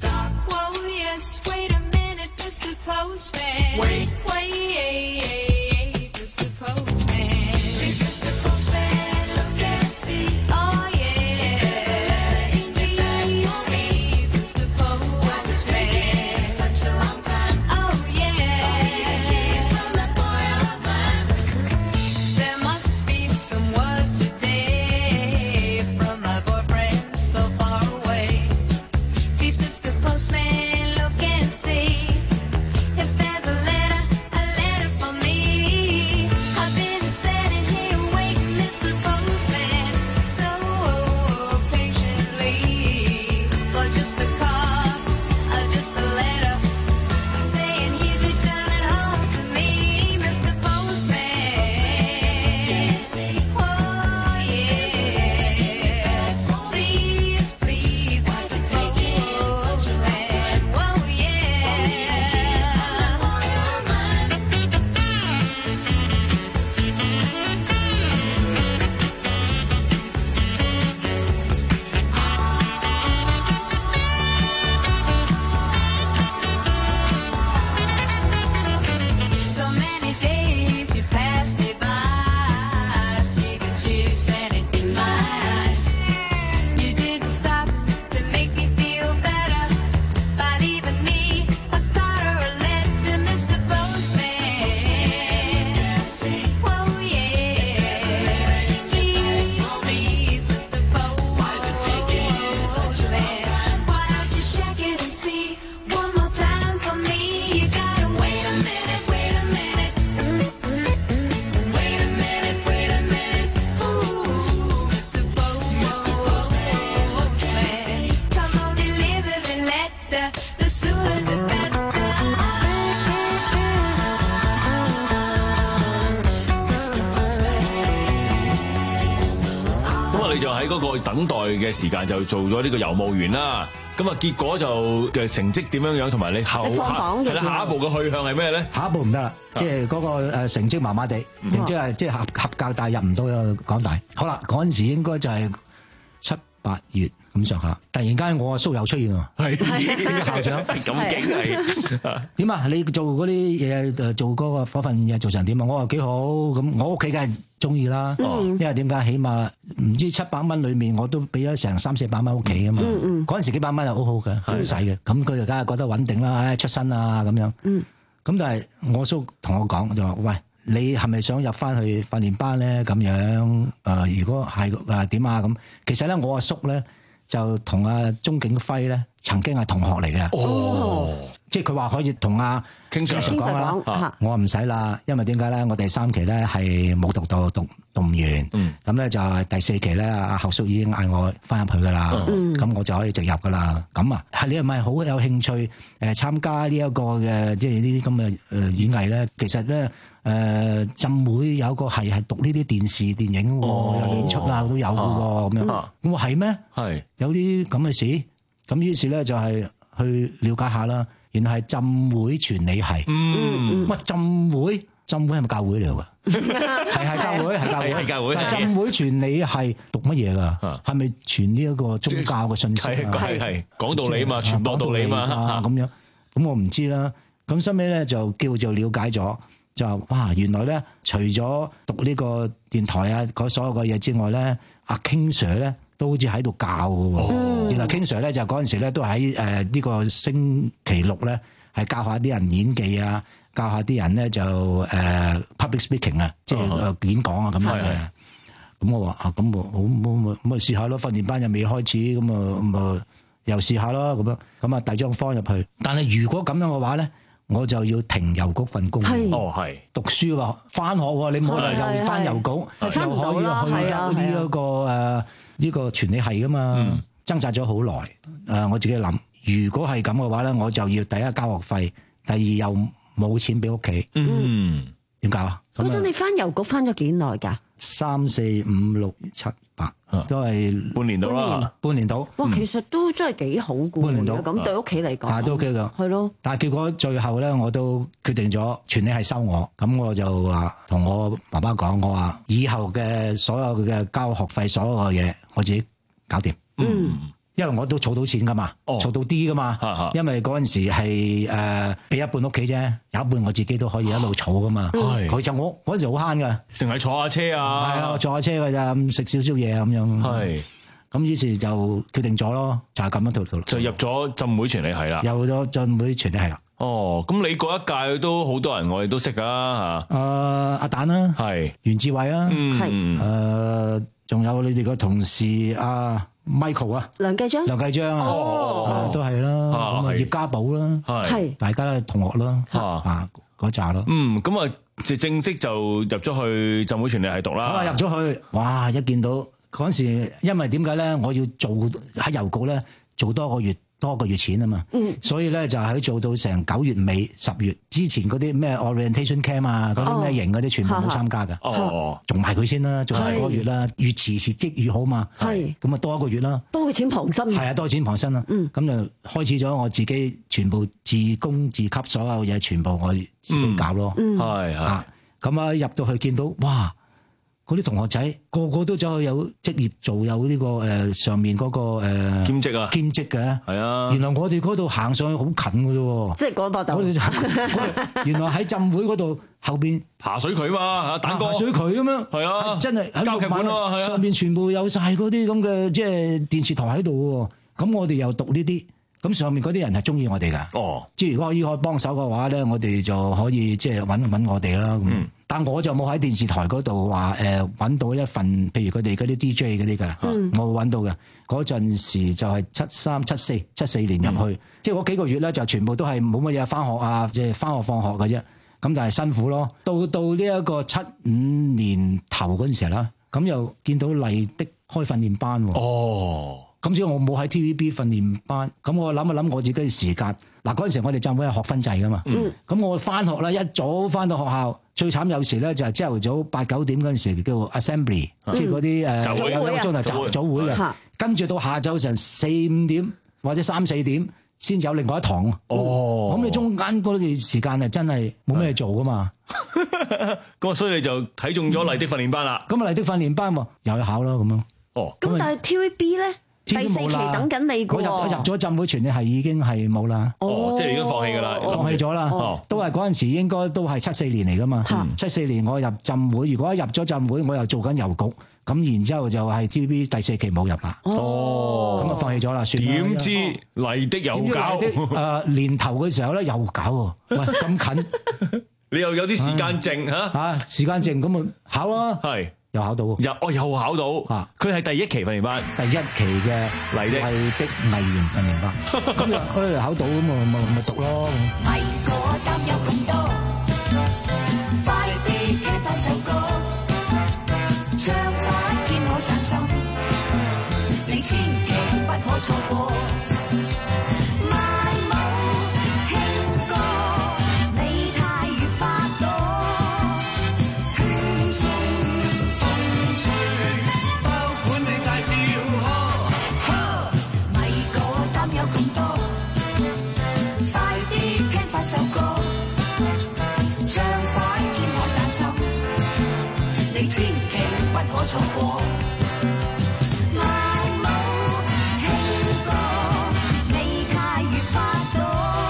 你就喺嗰個等待嘅時間就做咗呢個郵務員啦，咁啊結果就嘅成績點樣樣，同埋你後係啦下一步嘅去向係咩咧？
下一步唔得啦，即係嗰個誒成績麻麻地，成績係即係合合格，但係入唔到港大。好啦，嗰陣時應該就係七八月咁上下，突然間我阿叔又出現喎，係呢個校長
咁勁係
點啊？你做嗰啲嘢誒做嗰個嗰份嘢做成點啊？我話幾好，咁我屋企梗係中意啦，因為點解？起碼唔知七百蚊裏面我都俾咗成三四百蚊屋企啊嘛。嗰陣時幾百蚊係好好嘅，好使嘅。咁佢就梗係覺得穩定啦，出身啊咁樣。咁但係我叔同我講就話：喂，你係咪想入翻去訓練班咧？咁樣誒，如果係誒點啊咁？其實咧，我阿叔咧就同阿鍾景輝咧曾經係同學嚟嘅。
哦，
即係佢話可以同阿
King Sir
講啦。我話唔使啦，因為點解咧？我第三期咧係冇讀到，讀讀唔完。咁咧、嗯、就係第四期咧，阿後叔已經嗌我翻入去噶啦。咁、嗯、我就可以直入噶啦。咁啊，係你係咪好有興趣誒、呃、參加呢一個嘅即係呢啲咁嘅誒演藝咧？其實咧。誒、呃、浸會有個係係讀呢啲電視電影喎，哦、有演出啊都有嘅喎，咁、啊、樣。我話係咩？係有啲咁嘅事。咁於是咧就係去了解下啦。原來係浸會傳理系。嗯，乜浸會？浸會係咪教會嚟㗎？係係教會，係教會，係教會。浸會傳理系讀乜嘢㗎？係咪傳呢一個宗教嘅信息啊？
係係講道理嘛，傳播道理嘛，
咁樣。咁我唔知啦。咁收尾咧就叫做了解咗。就哇，原來咧除咗讀呢個電台啊嗰所有嘅嘢之外咧，阿 King Sir 咧都好似喺度教嘅喎。嗯、原來 King Sir 咧就嗰陣時咧都喺誒呢個星期六咧係教下啲人演技啊，教下啲人咧就誒、呃、public speaking 啊，即係誒演講啊咁樣嘅。咁我話啊，咁我好冇冇咁咪試下咯，訓練班又未開始，咁啊咁啊又試下咯咁樣。咁啊遞張方入去，但係如果咁樣嘅話咧。我就要停郵局份工，
哦係讀
書喎，翻學喎，你冇理由又翻郵局，又可以去交呢一個誒呢個傳理系噶嘛？掙扎咗好耐，誒我自己諗，如果係咁嘅話咧，我就要第一交學費，第二又冇錢俾屋企，嗯，點搞啊？
嗰陣你翻郵局翻咗幾耐㗎？
三四五六七八，都係
半年到啦，
半年到。
哇，其實都真係幾好嘅，半年到咁對屋企嚟講，
啊都 OK 㗎，
係咯。
但係結果最後咧，我都決定咗傳理係收我，咁我就話同我爸爸講，我話以後嘅所有嘅交學費，所有嘅嘢我自己搞掂。嗯。因為我都儲到錢噶嘛，儲、哦、到啲噶嘛，啊、因為嗰陣時係誒俾一半屋企啫，有一半我自己都可以一路儲噶嘛。佢、嗯、就我嗰陣時好慳噶，
淨係坐下車啊，
係啊，坐下車㗎咋，食少少嘢咁樣。係，咁於是就決定咗咯，就係、是、咁樣套套。
就入咗浸會傳理系啦，
入咗浸會傳理系啦。
哦，咁你嗰一屆都好多人我哋都識噶嚇。誒、
呃、阿蛋啦，係袁志偉啊，係誒仲有你哋個同事阿 Michael 啊，
梁繼章，
梁繼章啊，哦、都係啦，咁啊葉家寶啦，係大家都同學啦，啊嗰扎咯。
嗯，咁啊就正式就入咗去浸會傳理系讀啦。
咁啊入咗去，哇！一見到嗰陣時，因為點解咧？我要做喺郵局咧做多個月。多個月錢啊嘛，嗯、所以咧就喺做到成九月尾十月之前嗰啲咩 orientation camp 啊，嗰啲咩營嗰啲全部冇參加㗎。哦，做埋佢先啦，做埋個月啦，越遲辭職越好嘛。係，咁啊多一個月啦，
多個錢傍身。係
啊，多錢傍身啦。嗯，咁就開始咗我自己全部自供自給，所有嘢全部我自己搞咯。嗯，係係、嗯。咁啊入到去見到哇！嗰啲同學仔個個都走去有職業做，有呢、這個誒、呃、上面嗰、那個誒、呃、
兼職啊，
兼職嘅係啊。原來我哋嗰度行上去好近嘅啫喎，
即係嗰個度。
原來喺浸會嗰度後邊
爬水渠嘛嚇，蛋哥
爬水渠咁樣係啊，真係交劇本啊，上邊全部有晒嗰啲咁嘅即係電視台喺度喎。咁我哋又讀呢啲，咁上面嗰啲人係中意我哋㗎。哦，即係如果依可以幫手嘅話咧，我哋就可以即係揾揾我哋啦。咁、嗯。但我就冇喺電視台嗰度話誒揾到一份，譬如佢哋嗰啲 D J 嗰啲嘅，嗯、我冇揾到嘅。嗰陣時就係七三七四七四年入去，嗯、即係嗰幾個月咧就全部都係冇乜嘢返學啊，即係返學放學嘅啫。咁但係辛苦咯。到到呢一個七五年頭嗰陣時啦，咁又見到麗的開訓練班喎。哦，咁所以我冇喺 T V B 訓練班，咁我諗一諗我自己嘅時間。嗱嗰陣時我哋浸會係學分制㗎嘛，咁、嗯、我返學啦，一早返到學校。最慘有時咧就係朝頭早八九點嗰陣時叫 assembly，、嗯、即係嗰啲誒有一個鐘頭早早會嘅，跟住到下晝成四五點或者三四點先有另外一堂。哦，咁你中間嗰段時間係真係冇咩做噶嘛？
咁所以你就睇中咗麗的訓練班啦。
咁啊麗的訓練班喎，又去考咯咁樣。哦，
咁但係 T V B 咧？第四期等緊你㗎喎，
我入咗浸會傳理係已經係冇啦。
哦，即係已經放棄㗎啦，
放棄咗啦。哦，都係嗰陣時應該都係七四年嚟㗎嘛。七四年我入浸會，如果入咗浸會，我又做緊郵局，咁然之後就係 T V B 第四期冇入啦。哦，咁啊放棄咗啦，算啦。
點知麗的又搞？
誒年頭嘅時候咧又搞喎，喂咁近，
你又有啲時間剩嚇？
嚇時間剩咁啊考啊，係又考到喎，
又哦又考到，佢係第一期訓練班，
第一期嘅
麗的
麗的藝員訓練班，咁又佢考到咁咪咪咪讀咯。
迷過擔憂咁多，快啲聽返首歌，唱快見我上心，你千祈不可錯過。首歌唱快見我上心，你千祈不可錯過。賣舞輕歌，你太越發多，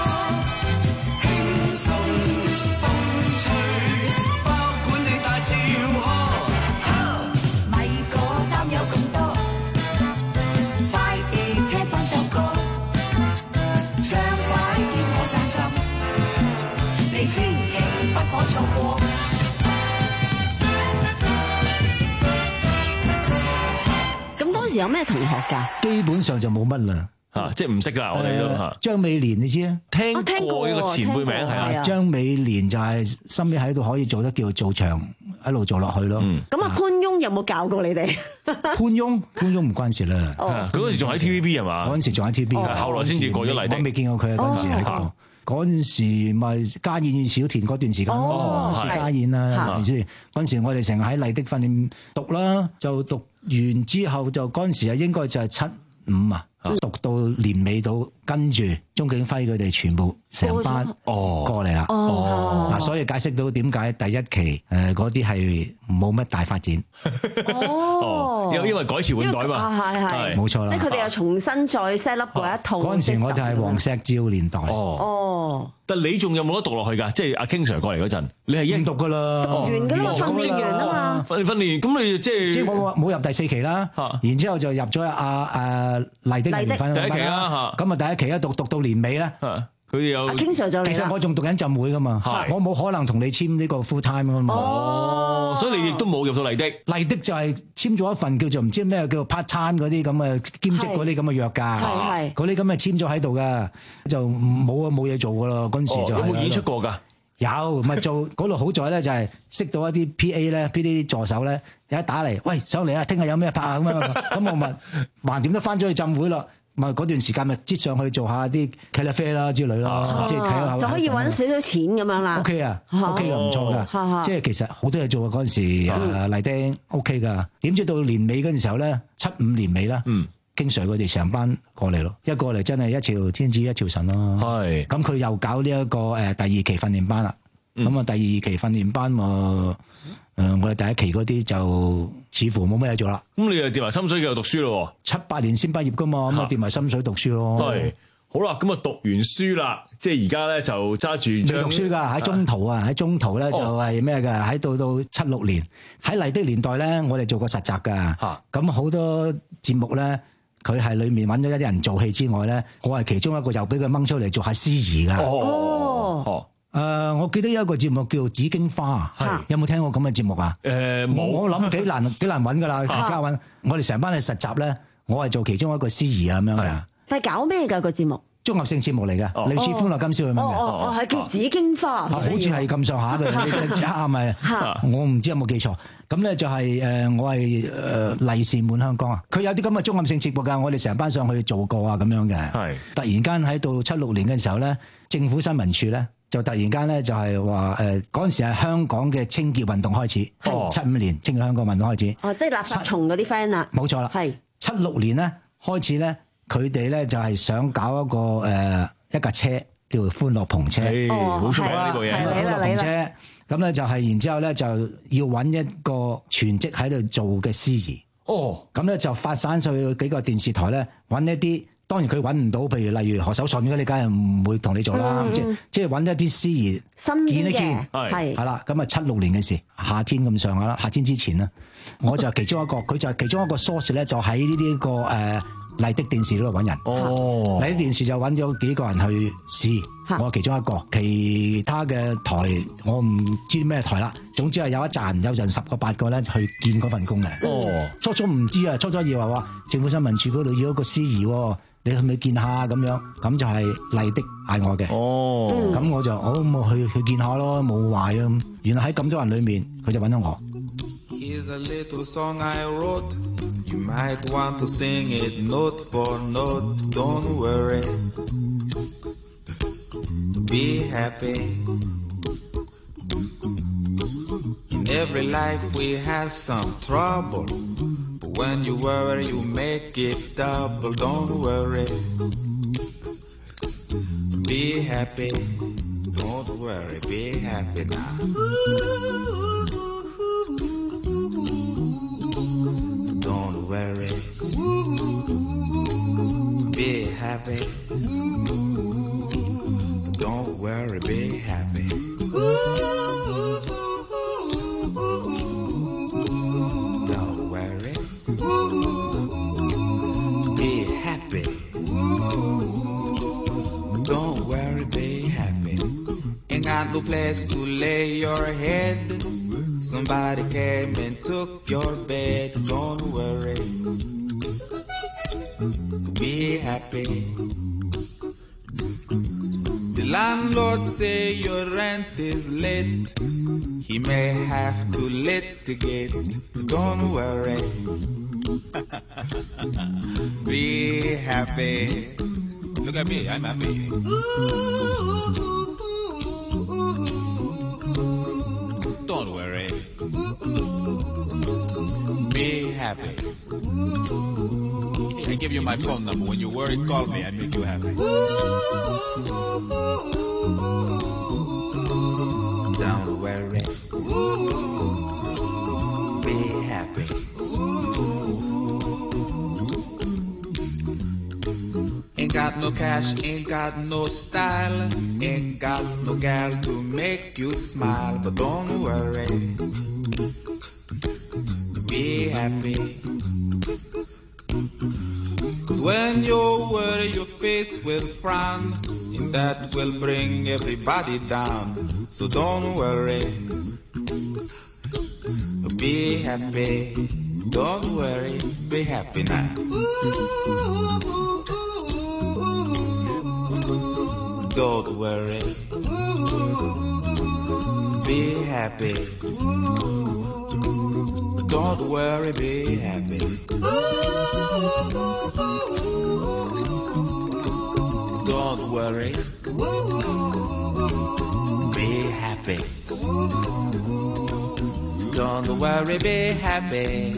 輕鬆風趣，包管你大小可。咪個擔憂咁多，快啲聽返首歌，唱快見我上心。你千祈不可錯過。
咁當時有咩同學㗎？
基本上就冇乜啦，
嚇，即係唔識㗎，我哋都嚇。
張美蓮你知啊？
聽過呢個前輩名係啊。
張美蓮就係身邊喺度可以做得叫做長，一路做落去咯。
咁啊，潘翁有冇教過你哋？
潘翁潘翁唔關事啦。
佢嗰時仲喺 T V B 係嘛？
嗰陣時仲喺 T V B，
後來先至過咗麗的。
我未見過佢啊，嗰陣時喺度。嗰陣時咪家燕與小田嗰段時間咯，是家燕啦，係咪先？嗰陣時我哋成日喺麗的訓練讀啦，就讀完之後就嗰陣時啊，應該就係七五啊，讀到年尾到，跟住鐘景輝佢哋全部成班哦過嚟啦，哦，嗱，所以解釋到點解第一期誒嗰啲係冇乜大發展，
哦，
因因為改朝換代嘛，
係係
冇錯啦，
即係佢哋又重新再 set up 過一套。
嗰陣時我就係黃石照年代，
哦，
但你仲有冇得讀落去㗎？即係阿 King Sir 過嚟嗰陣，你係應
讀㗎啦，
完㗎啦，訓練完啊嘛，
訓訓練，咁你即係
即係我冇入第四期啦，然之後就入咗阿誒麗的藝員訓練班
第一期啦，
咁啊第一期一讀讀到年尾咧。
佢哋有，
經常就
其實我仲讀緊浸會噶嘛，我冇可能同你簽呢個 full time 噶嘛。
哦，所以你亦都冇入到麗的。
麗的就係簽咗一份叫做唔知咩叫做 part time 嗰啲咁嘅兼職嗰啲咁嘅約㗎，嗰啲咁嘅簽咗喺度㗎，就冇啊冇嘢做㗎咯。嗰陣時就
有冇演出過㗎？
有，咪做嗰度好在咧就係識到一啲 P A 咧 ，P A 啲助手咧，有一打嚟，喂上嚟啊，聽日有咩拍啊咁樣，咁我咪橫掂都翻咗去浸會咯。咪嗰段時間咪擠上去做下啲茄喱啡啦之類啦，即係睇下
就可以揾少少錢咁樣啦。
O K 啊，O K 啊，唔錯噶。即係其實好多嘢做啊，嗰陣時誒麗的 O K 噶。點知到年尾嗰陣時候咧，七五年尾啦，經常佢哋成班過嚟咯，一過嚟真係一朝天子一朝臣咯。係。咁佢又搞呢一個誒第二期訓練班啦。咁啊第二期訓練班嘛。誒，我哋第一期嗰啲就似乎冇咩嘢做啦。
咁你又跌埋心水繼續讀書咯？
七八年先畢業噶嘛，咁啊跌埋心水讀書咯。
係，好啦，咁啊讀完書啦，即係而家咧就揸住
未讀書噶，喺中途啊，喺中途咧就係咩噶？喺到到七六年喺麗的年代咧，我哋做過實習噶。咁好多節目咧，佢係裏面揾咗一啲人做戲之外咧，我係其中一個又俾佢掹出嚟做下司儀噶。哦。哦誒、呃，我記得有一個節目叫《紫荊花》，係有冇聽過咁嘅節目啊？誒、呃，冇。我諗幾難幾難揾噶啦，而家揾我哋成班去實習咧，我係做其中一個司儀啊咁樣嘅。
但係搞咩㗎個節目？
綜合性節目嚟嘅，
哦、
類似《歡樂今宵》咁樣嘅。
哦哦，係叫《紫荊花》。
好似係咁上下嘅，你啱咪？我唔知有冇記錯。咁咧就係、是、誒、呃，我係誒利是滿香江啊！佢有啲咁嘅綜合性節目㗎，我哋成班上去做過啊咁樣嘅。係。突然間喺到七六年嘅時候咧，政府新聞處咧。就突然間咧，就係話誒嗰陣時係香港嘅清潔運動開始，七五年清潔香港運動開始。
哦，即係垃圾蟲嗰啲 friend 啦。
冇錯啦。係七六年咧開始咧，佢哋咧就係想搞一個誒一架車叫做歡樂篷車。
哦，好出名呢個嘢。
歡樂篷車咁咧就係然之後咧就要揾一個全職喺度做嘅司儀。哦。咁咧就發散去幾個電視台咧揾一啲。當然佢揾唔到，譬如例如何守信嗰啲，你梗係唔會同你做啦。嗯、即即係揾一啲司儀見一見，係係啦。咁啊七六年嘅事，夏天咁上下啦，夏天之前啦，我就其中一個，佢就係其中一個 source 咧，就喺呢啲個誒麗的電視嗰度揾人。
哦，
麗的電視就揾咗幾個人去試，我係其中一個，其他嘅台我唔知咩台啦。總之係有一站有人十個八個咧去見嗰份工嘅。
哦，
初初唔知啊，初初以為話政府新聞處嗰度要一個司儀喎。你去唔去見下咁樣？咁就係麗的嗌我嘅。
哦，
咁我就好冇去去見下咯，冇壞啊。原來喺咁多人裏面，佢就揾到我。
Here's a little song I wrote. You might want to sing it note for note. Don't worry. Be happy. In every life we have some trouble. When you worry, you make it double. Don't worry. Be happy. Don't worry. Be happy now. Don't worry. Be happy. Don't worry. Be happy. Don't worry. Be happy. Don't worry, be happy. Ain't got no place to lay your head. Somebody came and took your bed. Don't worry. Be happy. The landlord say your rent is late. He may have to litigate. Don't worry. Be happy. Look at me, I'm happy. Don't worry. Be happy. I give you my phone number. When you worry, call me. I make you happy. Don't worry. Be happy. Ain't got no cash, ain't got no style, ain't got no gal to make you smile, but don't worry. Be happy. Cause when you worry, your face will frown, and that will bring everybody down. So don't worry. Be happy. Don't worry. Be happy now. Don't worry. Be happy. Don't worry, be happy. Don't worry. Be happy. Don't worry, be happy.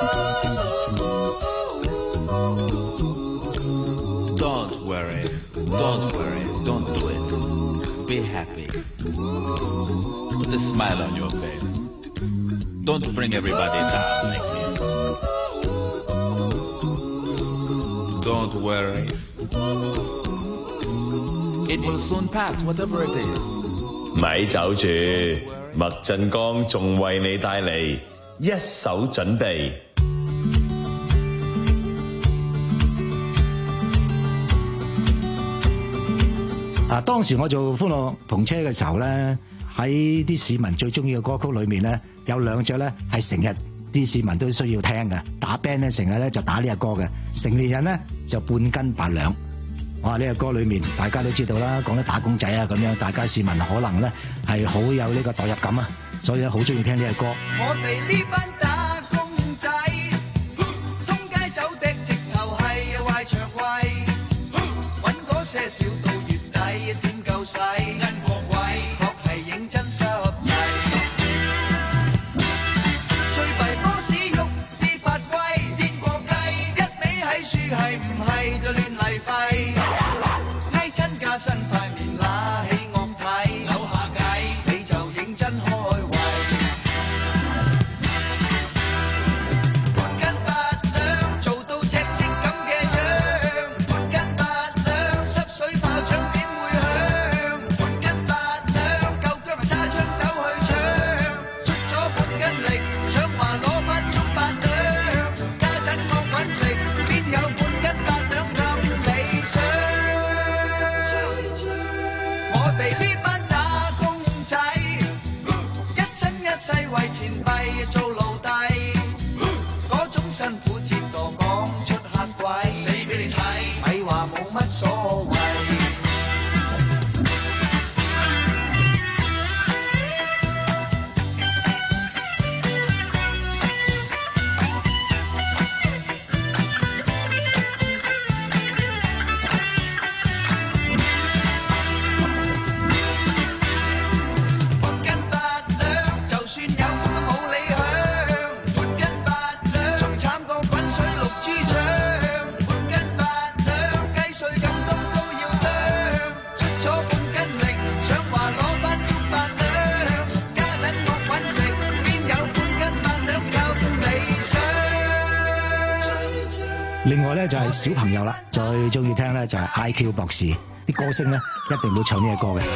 Don't worry. Don't worry. Don't do it. Be happy. Put a smile on your face. Don't bring everybody down like this. Don't worry. It will soon pass, whatever it is.
咪走住，麥振剛仲為你帶嚟一手準備。
啊！當時我做歡樂篷車嘅時候咧，喺啲市民最中意嘅歌曲裏面咧，有兩隻咧係成日啲市民都需要聽嘅。打 band 咧成日咧就打呢隻歌嘅，成年人咧就半斤八兩。哇！呢隻歌裏面大家都知道啦，講得打工仔啊咁樣，大家市民可能咧係好有呢個代入感啊，所以咧好中意聽呢隻歌。
我哋呢班打工仔，通街走的直頭係壞腸胃，揾嗰些少到月底點夠使，因個位確係認真濕滯。最弊波士喐啲發威，癲過雞，一味喺樹係唔係就亂嚟廢，挨親加身塊面揦起惡睇，扭下計你就認真開胃。半斤八兩做到隻隻咁嘅樣，半斤八兩濕水炮仗點會響？半斤八兩夠姜就揸槍。 為錢幣做奴隸，嗰種辛苦折墮講出嚇鬼，死俾你睇，咪話冇乜所謂。
另外咧就係小朋友啦，最中意聽咧就係 I Q 博士啲歌星咧，一定會唱呢個歌嘅。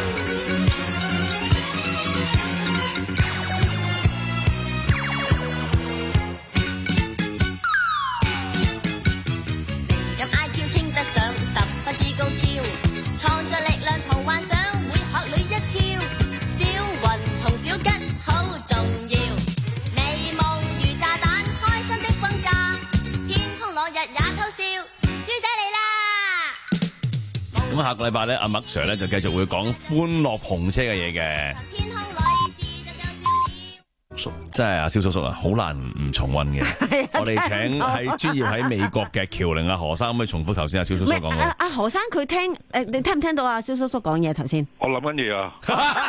任 I Q 稱得上十分之高超，創作力量同幻想會學裏一跳，小雲同小吉好重要，美夢如炸彈，開心的放假，天空落日也偷笑，豬仔嚟啦！
咁下個禮拜咧，阿麥 Sir 咧就繼續會講歡樂篷車嘅嘢嘅。
天空裏自就像小鳥。
真係阿蕭叔叔啊，好難唔重溫嘅。我哋請喺專業喺美國嘅僑齡阿何生，可唔可以重複頭先阿蕭叔叔講嘅？
阿阿何生佢聽誒，你聽唔聽到阿蕭叔叔講嘢頭先？
我諗緊嘢啊！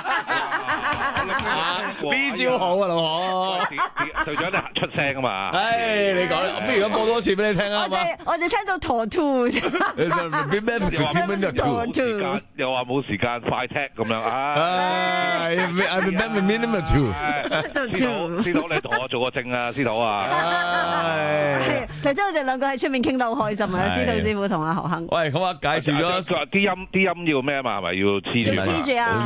邊招好啊，老何？
隊長你出聲啊嘛！
唉，你講，不如咁播多次俾你聽啊！
我哋我哋聽到陀兔，
又話冇時間快踢咁樣，唉
！I remember minimum two。
司徒，司徒你同我做個證啊，司徒啊！
係頭先我哋兩個喺出面傾得好開心啊，司徒師傅同阿何亨。
喂，好啊，介紹咗
佢話啲音啲音要咩嘛？係咪要黐住？
黐住啊！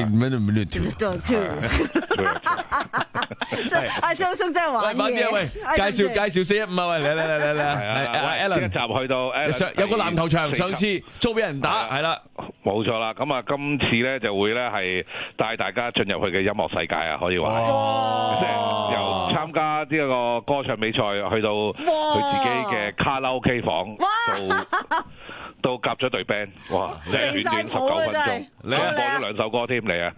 阿蕭叔真係玩嘢。
喂，介紹介紹先啊！唔係，喂，嚟嚟嚟嚟嚟，係啊 Alan
一集去到
有個籃球場，上次租俾人打，係啦，
冇錯啦。咁啊，今次咧就會咧係帶大家進入佢嘅音樂世界啊，可以話係由參加呢一個歌唱比賽，去到佢自己嘅卡拉 OK 房，到到夾咗隊 band， 哇！即係短短十九分鐘，你播咗兩首歌添，你啊！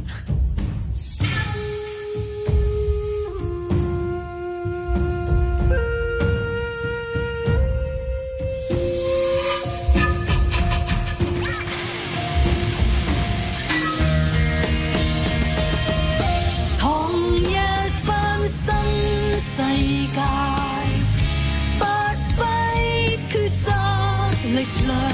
世界發揮抉擇力量，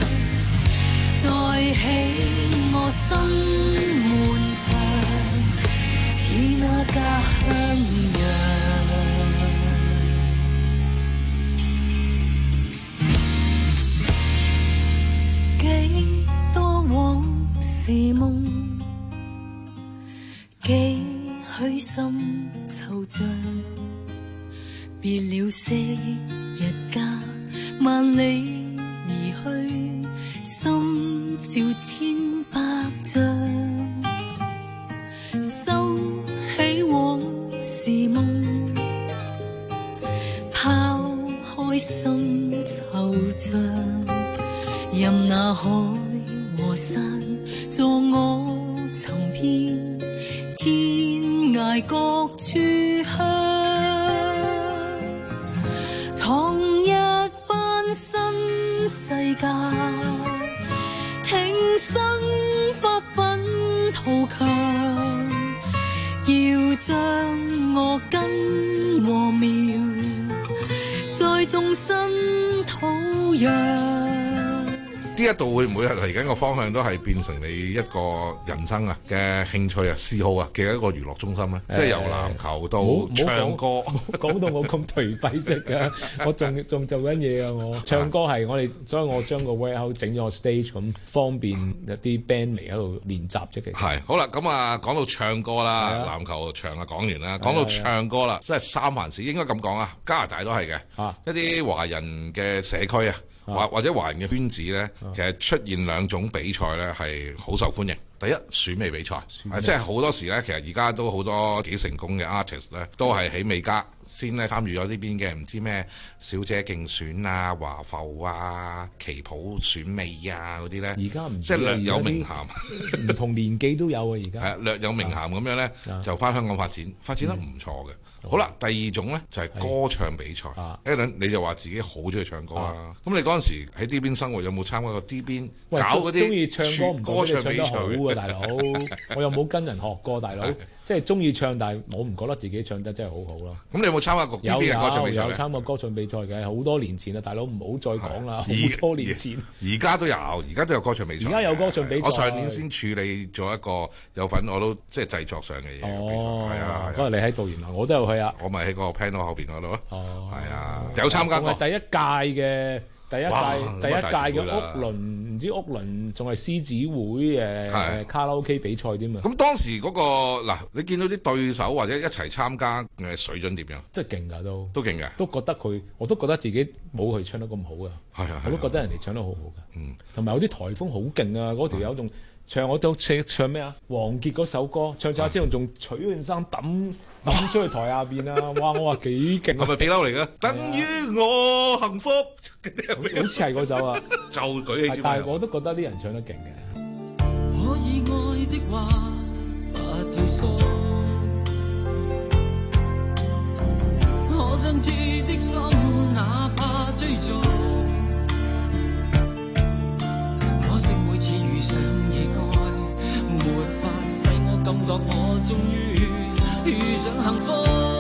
再起我心門牆，似那家鄉樣。幾多往事夢，幾許心惆悵。別了昔日家，萬里而去，心照千百丈。收起往事夢，拋開心惆悵，任那海和山助我尋遍天涯各處鄉。創一番新世界，挺身發奮圖強，要將我根和苗再種新土壤。
呢一度會唔會係嚟緊個方向都係變成你一個人生啊嘅興趣啊嗜好啊嘅一個娛樂中心咧？即係由籃球到唱歌，
講到我咁頹廢式嘅，我仲仲做緊嘢啊！我唱歌係我哋，所以我將個 warehouse 整咗個 stage 咁，方便一啲 band 嚟喺度練習啫。其實
係好啦，咁啊講到唱歌啦，籃球場啊講完啦，講到唱歌啦，即係三藩市應該咁講啊，加拿大都係嘅，一啲華人嘅社區啊。或或者華人嘅圈子咧，其實出現兩種比賽咧係好受歡迎。 第一選美比賽，即係好多時咧，其實而家都好多幾成功嘅 artist 咧，都係喺美加先咧參與咗呢邊嘅唔知咩小姐競選啊、華埠啊、旗袍選美啊嗰啲咧。
而家唔
即係略有名銜，
唔同年紀都有啊！而家
係略有名銜咁樣咧，就翻香港發展，發展得唔錯嘅。好啦，第二種咧就係歌唱比賽。Alan 你就話自己好中意唱歌啦。咁你嗰陣時喺呢邊生活有冇參加過呢邊搞嗰啲
中意唱歌唔
歌唱比賽？
好啊，大佬！我又冇跟人學過，大佬。即係中意唱，但係我唔覺得自己唱得真係好好咯。
咁你有冇參加過呢邊嘅歌唱比賽？
有有參加歌唱比賽嘅，好多年前啊，大佬唔好再講啦，好多年前。
而家都有，而家都有歌唱比賽。
而家有歌唱比賽。
我上年先處理咗一個有份，我都即係製作上嘅嘢。
哦，
係啊，
嗰日你喺度，原來我都有去啊。
我咪喺個 panel 後邊嗰度咯。
哦，
係啊，有參加過。
第一屆嘅。第一屆第一屆嘅屋倫唔知屋倫仲係獅子會誒卡拉 OK 比賽添啊！
咁當時嗰個嗱，你見到啲對手或者一齊參加誒水準點樣？
真係勁㗎都
都勁嘅，
都覺得佢我都覺得自己冇佢唱得咁好㗎。
係啊，
我都覺得人哋唱得好好㗎。嗯，同埋有啲颱風好勁啊！嗰條友仲唱我都唱唱咩啊？王傑嗰首歌唱唱之後仲取件衫抌。抌出去台下邊啊！哇！我話幾勁，
係咪皮褸嚟㗎？等於我幸福，
好似係嗰首啊！
就舉起支咪。
但係我都覺得啲人唱得勁嘅。
可以愛的話，不退縮。可相知的心，哪怕追逐。可惜每次遇上意外，沒法使我感覺我終於。遇上幸福，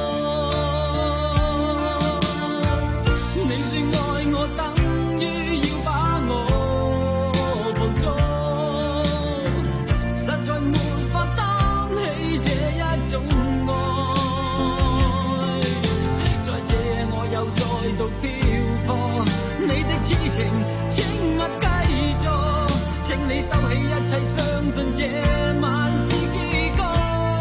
你說愛我等於要把我抱捉，實在沒法擔起這一種愛。再這我又再度漂泊，你的痴情請勿繼續，請你收起一切，相信這晚是結局。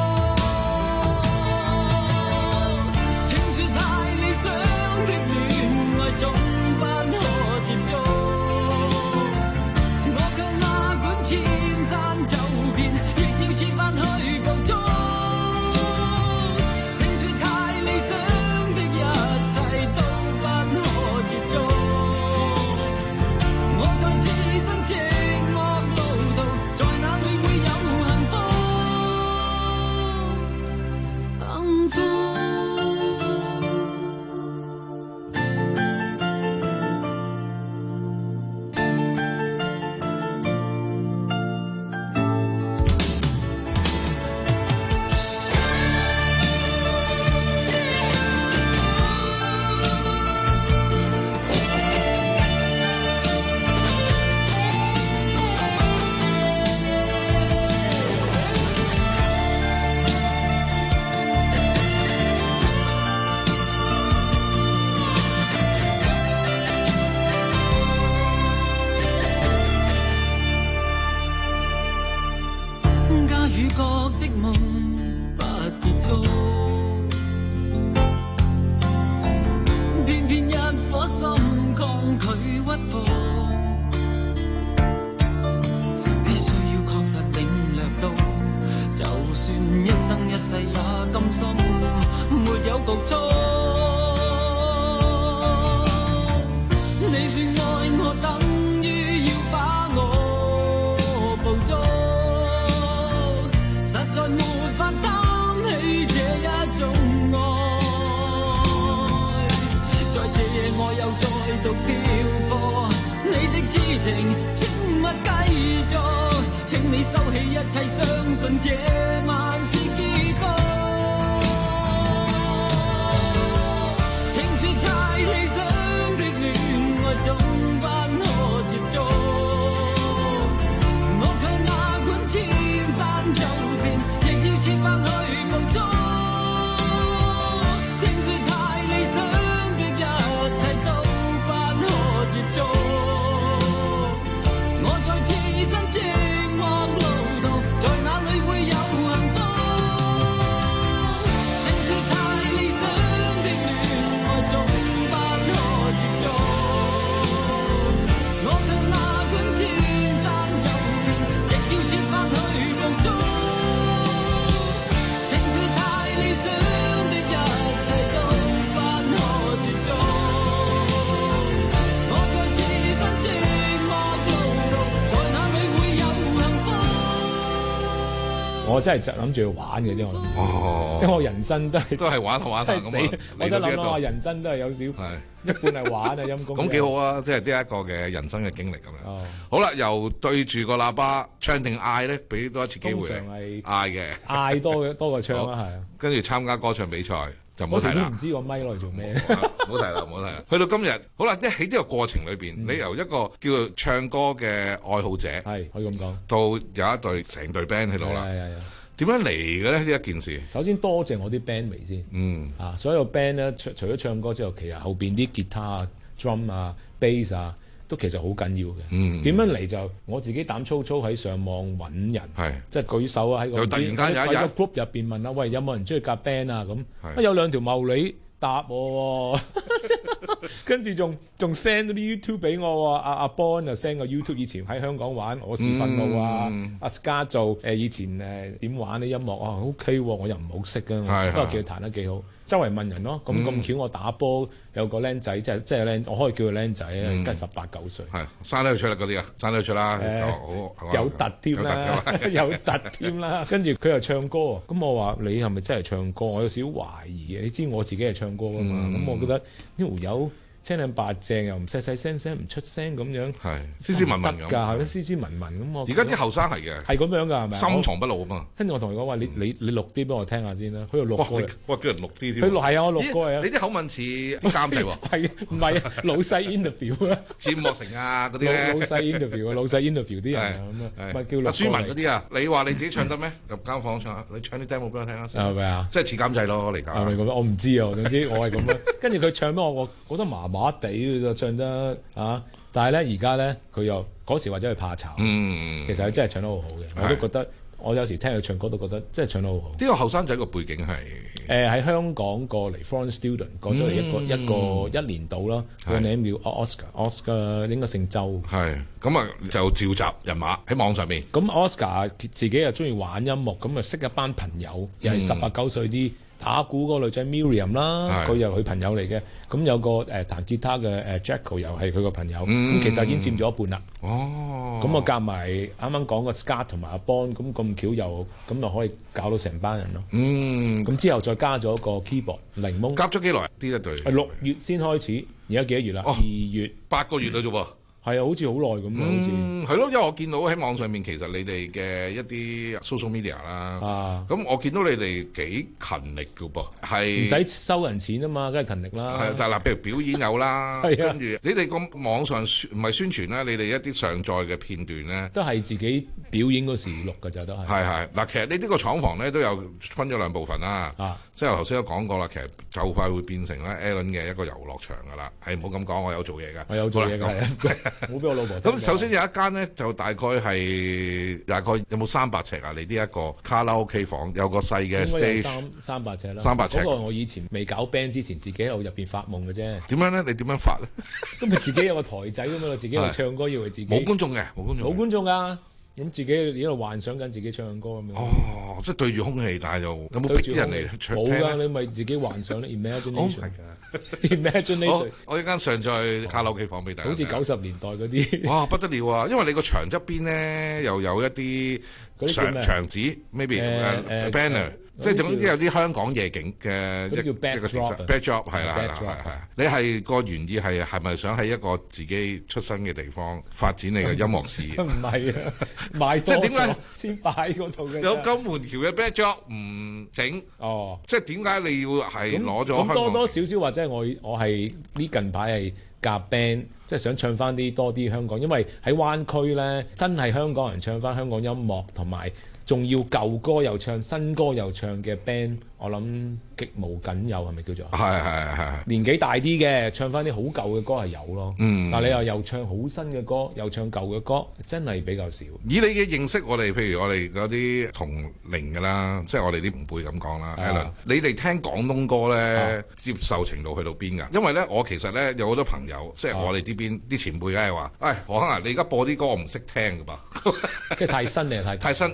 想的戀愛總不可接觸，我卻哪管千山走遍，亦要設法去捕捉。聽說太理想的一切都不可接觸，我在自身寂寞路途，在哪裏會有幸福？幸福。
身寂寞路途，在哪裏會有幸福？
我真係諗住去玩嘅啫，我諗。哦，即係我人生都係
都係玩下玩下咁啊！
我都諗諗下人生都係有少一半係玩啊，陰公。
咁幾好啊！即係呢一個嘅人生嘅經歷咁樣。哦，好啦，由對住個喇叭唱定嗌咧，俾多一次機會。通常係嗌嘅，
嗌多嘅多過唱啦，係啊。跟
住參加歌唱比賽。就唔好提啦，
唔知個咪攞嚟做咩？
唔好提啦，唔好提啦。去到今日，好啦，即係喺呢個過程裏邊，嗯、你由一個叫做唱歌嘅愛好者，
係可以咁講，
到有一隊成隊 band 喺度啦。係係係。點樣嚟嘅咧？呢一件事？
首先多謝我啲 band 迷先。嗯。啊，所有 band 咧，除除咗唱歌之後，其實後邊啲吉他啊、drum 啊、bass 啊。都其實好緊要嘅，嗯，點樣嚟就我自己膽粗粗喺上網揾人，係即係舉手啊喺個
突然間有一日
喺個 group 入邊問啊，喂有冇人中意夾 band 啊咁，啊有兩條茂利答我，跟住仲仲 send 嗰啲 YouTube 俾我喎，阿阿 Bon 就 send 個 YouTube 以前喺香港玩我是憤怒啊，阿 Scar 做誒以前誒點玩啲音樂啊 OK 喎，我又唔好識嘅，不過叫佢彈得幾好。周圍問人咯，咁咁巧我打波有個僆仔，即係即係僆，我可以叫佢僆仔啊，而家十八九歲。係
生得出啦嗰啲啊，生得出啦，
有突添啦，有突添啦。跟住佢又唱歌，咁我話你係咪真係唱歌？我有少少懷疑嘅，你知我自己係唱歌噶嘛？咁我覺得呢條友青靚白淨又唔細細聲聲唔出聲咁樣，
係斯斯文文咁，
係咯斯斯文文咁。我
而家啲後生係嘅，
係咁樣㗎，係咪？
深藏不露啊嘛。
跟住我同佢講話，你你你錄啲俾我聽下先啦。佢又錄過，
哇叫人錄啲添。
佢錄係啊，我錄過啊。
你啲口吻似啲監製喎。
係唔係啊？老細 interview 啊，
詹莫成啊嗰啲咧。
老細 interview 啊，老細 interview 啲人啊咁啊，咪叫錄。
阿舒文嗰啲啊，你話你自己唱得咩？入間房唱下，你唱啲 demo 俾我聽下先。
係咪啊？
即係似監製咯嚟講。
係咪咁樣？我唔知啊，總之我係咁樣。跟住佢唱俾我，我覺得麻麻地唱得啊，但係咧而家咧佢又嗰時或者係怕醜，嗯，其實佢真係唱得好好嘅，我都覺得我有時聽佢唱歌都覺得真係唱得好好。
呢個後生仔個背景係
誒喺香港過嚟 foreign student 過咗嚟一個、嗯、一個一年度啦，個名叫 Oscar，Oscar 應該姓周。
係咁啊，就召集人馬喺網上面。
咁 Oscar 自己又中意玩音樂，咁啊識一班朋友，又係十八九歲啲。打鼓嗰個女仔 Miriam 啦，佢又係佢朋友嚟嘅。咁有個誒、呃、彈吉他嘅誒 Jacko 又係佢個朋友。咁、嗯、其實已經佔咗一半啦。哦，咁我夾埋啱啱講個 Scar 同埋阿 Bon，咁咁巧又咁就可以搞到成班人咯。嗯，咁之後再加咗個 keyboard 檸檬。
夾咗幾耐？呢一隊
係六月先開始，而家幾多月啦？二、哦、月
八個月啦啫喎。
係啊，好似好耐咁樣，好似
係咯，因為我見到喺網上面，其實你哋嘅一啲 social media 啦，咁、啊、我見到你哋幾勤力㗎噃，係唔
使收人錢啊嘛，梗係勤力啦。
係就嗱，譬如表演有啦，跟住你哋個網上唔係宣傳啦，你哋一啲上載嘅片段咧，
都係自己表演嗰時錄㗎就都係。
係係嗱，其實你呢個廠房咧都有分咗兩部分啦，啊、即係我頭先都講過啦，其實就快會變成咧 Alan 嘅一個遊樂場㗎啦，係唔好咁講，我有做嘢㗎，
我有做嘢㗎。冇俾我老婆。
咁首先有一間咧，就大概係大概有冇三百尺啊？你呢一個卡拉 OK 房有個細嘅 stage，
三三百尺啦。
三百尺。
嗰個我以前未搞 band 之前，自己喺度入邊發夢嘅啫。
點樣咧？你點樣發咧？
咁咪自己有個台仔咁嘛，自己喺度唱歌，以為自己
冇觀眾嘅，冇觀眾。
冇觀眾㗎。咁自己喺度幻想緊自己唱歌咁樣。
哦，即係對住空氣，但係又有冇逼啲人嚟唱？
冇㗎，你咪自己幻想 imagination。imagination。
我一間上載卡拉 OK 房俾大家。
好似九十年代嗰啲。
哇，不得了啊！因為你個牆側邊咧又有一啲牆牆紙 ，maybe banner。即係總之有啲香港夜景嘅一
個
backdrop 係啦係啦係係。你係個原意係係咪想喺一個自己出生嘅地方發展你嘅音樂事業？
唔係啊，買多咗先擺嗰度嘅。
有金門橋嘅 backdrop 唔整哦，即係點解你要係攞咗？
咁多多少少或者我我係呢近排係夾 band，即係想唱翻啲多啲香港，因為喺灣區咧真係香港人唱翻香港音樂同埋。仲要舊歌又唱，新歌又唱嘅 band，我諗極無僅有，係咪叫做？
係係係。
年紀大啲嘅，唱翻啲好舊嘅歌係有咯。嗯。但係你又又唱好新嘅歌，又唱舊嘅歌，真係比較少。
以你嘅認識，我哋譬如我哋嗰啲同齡㗎啦，即係我哋啲唔輩咁講啦。Alan，你哋聽廣東歌咧，啊、接受程度去到邊㗎？因為咧，我其實咧有好多朋友，即係我哋呢邊啲前輩，梗係話，誒何生啊，你而家播啲歌我唔識聽㗎噃。
即係太新定係太
太新太新。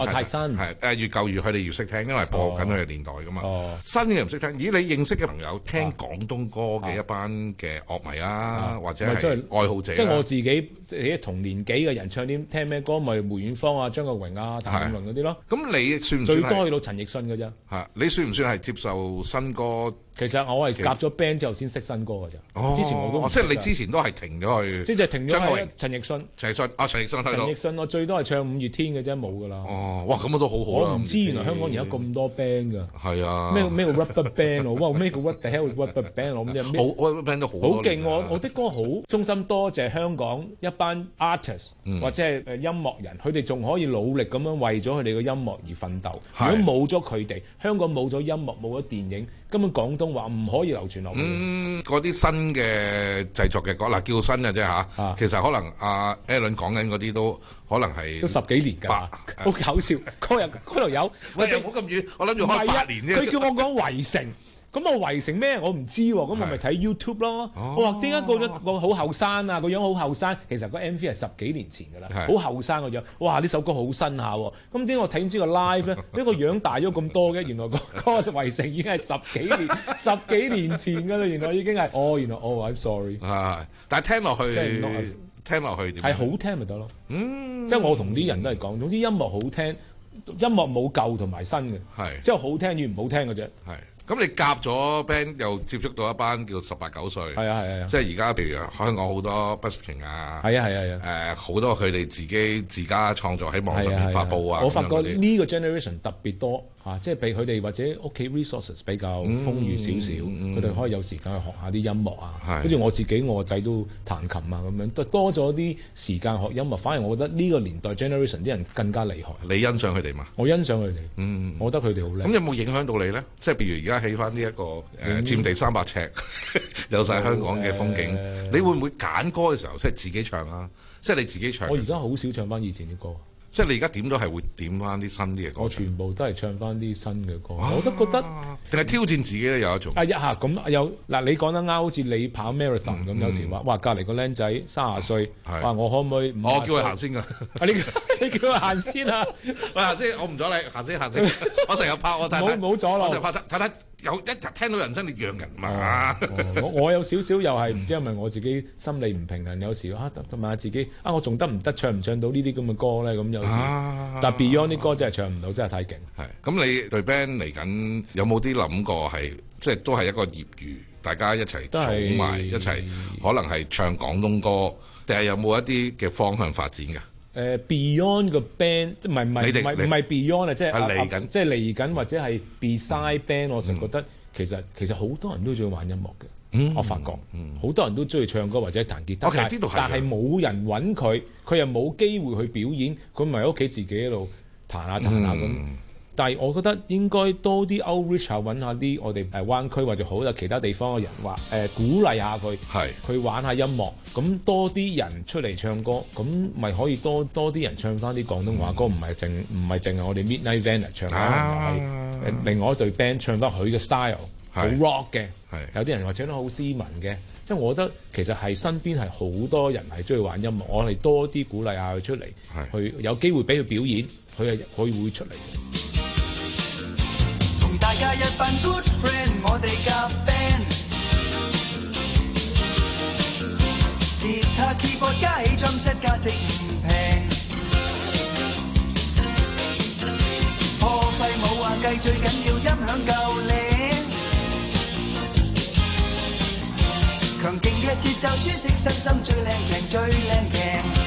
太新
係誒越舊越佢哋越識聽，因為播緊佢嘅年代噶嘛。
哦、
新嘅唔識聽。咦，你認識嘅朋友聽廣東歌嘅一班嘅樂迷啊，啊或者係愛好者、啊？
即係我自己啲同年紀嘅人唱啲聽咩歌，咪梅艷芳啊、張國榮啊、譚詠麟嗰啲咯。
咁你算唔算
最多去到陳奕迅嘅啫？
嚇，你算唔算係接受新歌？
其實我係夾咗 band 之後先識新歌嘅啫。
哦，
之前我都、
哦、即係你之前都係停咗去。
即係停咗喺陳奕迅。
陳奕迅啊，陳奕迅喺度。
陳奕迅我最多係唱五月天嘅啫，冇㗎啦。
哦，哇，咁我都好好啦。
我唔知原來香港而家咁多 band 㗎。
係啊。
咩咩叫 Rubber Band 喎？哇，咩叫 What the hell is Rubber Band？我唔知咩。
好 Rubber Band 都好。
好勁喎！我啲歌好衷心多謝香港一班 artist、嗯、或者係誒音樂人，佢哋仲可以努力咁樣為咗佢哋嘅音樂而奮鬥。如果冇咗佢哋，香港冇咗音樂，冇咗電影，根本廣東話唔可以流傳落去。
嗯，嗰啲新嘅製作嘅歌嗱叫新嘅啫嚇，啊、其實可能阿 Alan 講緊嗰啲都可能係
都十幾年㗎，好搞笑。嗰日嗰度有，
喂又冇咁遠，我諗住開八年啫。
佢叫我講圍城。咁我圍城咩？我唔知喎，咁我咪睇 YouTube 咯。哦、我話點解個個好後生啊？個樣好後生，其實個 M V 係十幾年前㗎啦，好後生個樣。哇！呢首歌好新下喎。咁點解我睇唔知個 live 咧？呢個樣大咗咁多嘅，原來個個圍城已經係十幾年、十幾年前㗎啦。原來已經係哦，原來哦 ，I'm sorry。
係，但係聽落去，聽落去點？
係好聽咪得咯。
嗯，
即係我同啲人都係講，總之音樂好聽，音樂冇舊同埋新嘅，
係
即係好聽與唔好聽嘅啫。
係。咁你夾咗 band 又接觸到一班叫十八九歲，
係啊係啊，
即係而家譬如香港好多 busking 啊，
係啊係啊係
誒好多佢哋自己自家創作喺網上面發布啊，
我發覺呢個 generation 特別多嚇，即係俾佢哋或者屋企 resources 比較豐裕少少，佢哋可以有時間去學下啲音樂啊，好似我自己我個仔都彈琴啊咁樣，都多咗啲時間學音樂，反而我覺得呢個年代 generation 啲人更加厲害。
你欣賞佢哋嘛？
我欣賞佢哋，
嗯，
我覺得佢哋好叻。
咁有冇影響到你咧？即係譬如而家起翻呢一個誒佔地三百尺，有晒香港嘅風景，你會唔會揀歌嘅時候即係自己唱啊？即係你自己唱。
我而家好少唱翻以前啲歌。
即係你而家點都係會點翻啲新啲嘅歌。
我全部都係唱翻啲新嘅歌，我都覺得
定係挑戰自己咧有一種。
啊一下咁有嗱，你講得啱，好似你跑 marathon 咁，有時話哇隔離個僆仔三十歲，話我可唔可以？
我叫佢行先㗎。
你你叫佢行先啊？
喂，行先，我唔阻你，行先行先。我成日拍我太太，
冇冇阻咯。
我成日拍太太有一日聽到人聲，你讓人嘛？
我我有少少又係唔知係咪我自己心理唔平衡，有時啊問下自己啊，我仲得唔得唱唔唱到呢啲咁嘅歌咧？咁有時。但 Beyond 啲歌真係唱唔到，真係太勁。
係咁，你對 band 嚟緊有冇啲諗過係即係都係一個業餘，大家一齊組埋一齊，可能係唱廣東歌，定係有冇一啲嘅方向發展㗎？誒、
呃、Beyond 個 band 即係唔係唔係唔係 Beyond 啊，即係
嚟緊，
即係嚟緊或者係 beside band，、嗯、我成日覺得其實其實好多人都中意玩音樂嘅。嗯、我發覺好、嗯、多人都中意唱歌或者彈吉他，但係冇人揾佢，佢又冇機會去表演，佢咪喺屋企自己喺度彈下彈下咁。嗯、但係我覺得應該多啲 outreach 下，揾下啲我哋誒灣區或者好有其他地方嘅人話誒、呃、鼓勵下佢，佢玩下音樂，咁多啲人出嚟唱歌，咁咪可以多多啲人唱翻啲廣東話歌，唔係淨唔係淨係我哋 Midnight Vanilla 唱翻，係、啊、另外一隊 band 唱翻佢嘅 style。好 rock 嘅，有啲人話唱得好斯文嘅，即係我覺得其實係身邊係好多人係中意玩音樂，我哋多啲鼓勵下佢出嚟，去有機會俾佢表演，佢係佢會出嚟嘅。
同大家一班 good friend， 我哋夾 band， 吉他 keyboard 加起 drum set 價值唔平，破費冇話計，最緊要音響夠靚。強勁嘅節奏，舒適身心，最靚平最靚平，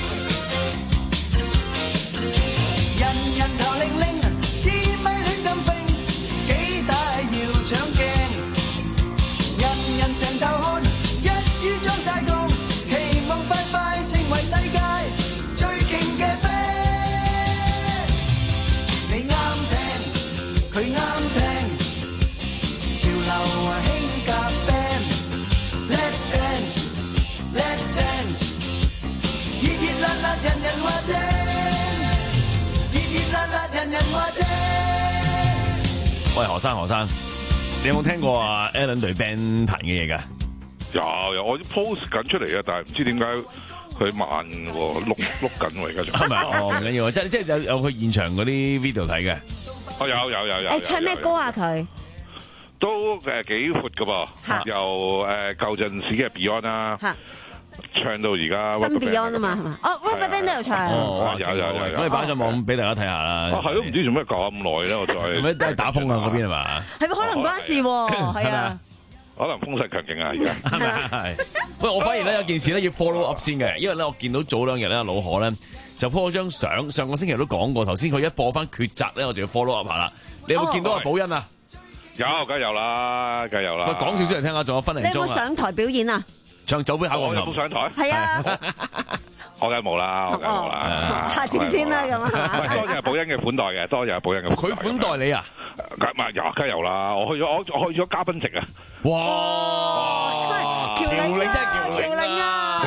人人頭靈靈，支咪亂咁揈，幾大要搶鏡，人人成頭汗，一於裝曬凍，期望快快成為世界最勁嘅 band。你啱聽，佢啱聽，潮流啊興夾 band。Let's dance, let's dance， 熱熱辣辣人人話正，熱熱辣辣人人話正。
喂，何生何生，你有冇聽過啊 Alan 隊 band 彈嘅嘢㗎？
有有，我 post 緊出嚟嘅，但係唔知點解佢慢喎，碌碌緊喎而家仲。
係咪？哦，唔緊要啊，即係即係有有去現場嗰啲 video 睇嘅。
哦，有有有有。
誒，唱咩歌啊佢？
都誒幾闊噶噃，由誒舊陣時嘅 Beyond 啦，唱到而家
新 Beyond 啊嘛，係嘛？哦 RubberBand 都有唱。
哦，有有有有。
咁你擺上網俾大家睇下啦。
啊，係都唔知做咩咁耐咧，我再。
做咩都係打風啊嗰邊係嘛？
係咪可能關事喎？係啊。
可能風勢強勁啊！而家
係咪係？喂，我反而咧有件事咧要 follow up 先嘅，因為咧我見到早兩日咧老何咧就 po 咗張相，上個星期都講過，頭先佢一播翻抉擇咧，我就要 follow up 下啦。你有冇見到阿寶欣啊？
有，梗係有啦，梗係有啦。
喂，講少少嚟聽下，仲有分零鐘啊！
你有冇上台表演啊？
唱早杯考鋼琴。
有冇上台？
係啊。
我梗係冇啦，我梗係冇啦。
下次先啦，咁啊。
多謝寶欣嘅款待嘅，多謝寶欣嘅。
佢款待你啊？
梗係有，梗係有啦。我去咗，我我去咗嘉賓席啊。
哇！
真係喬令真係喬令啊！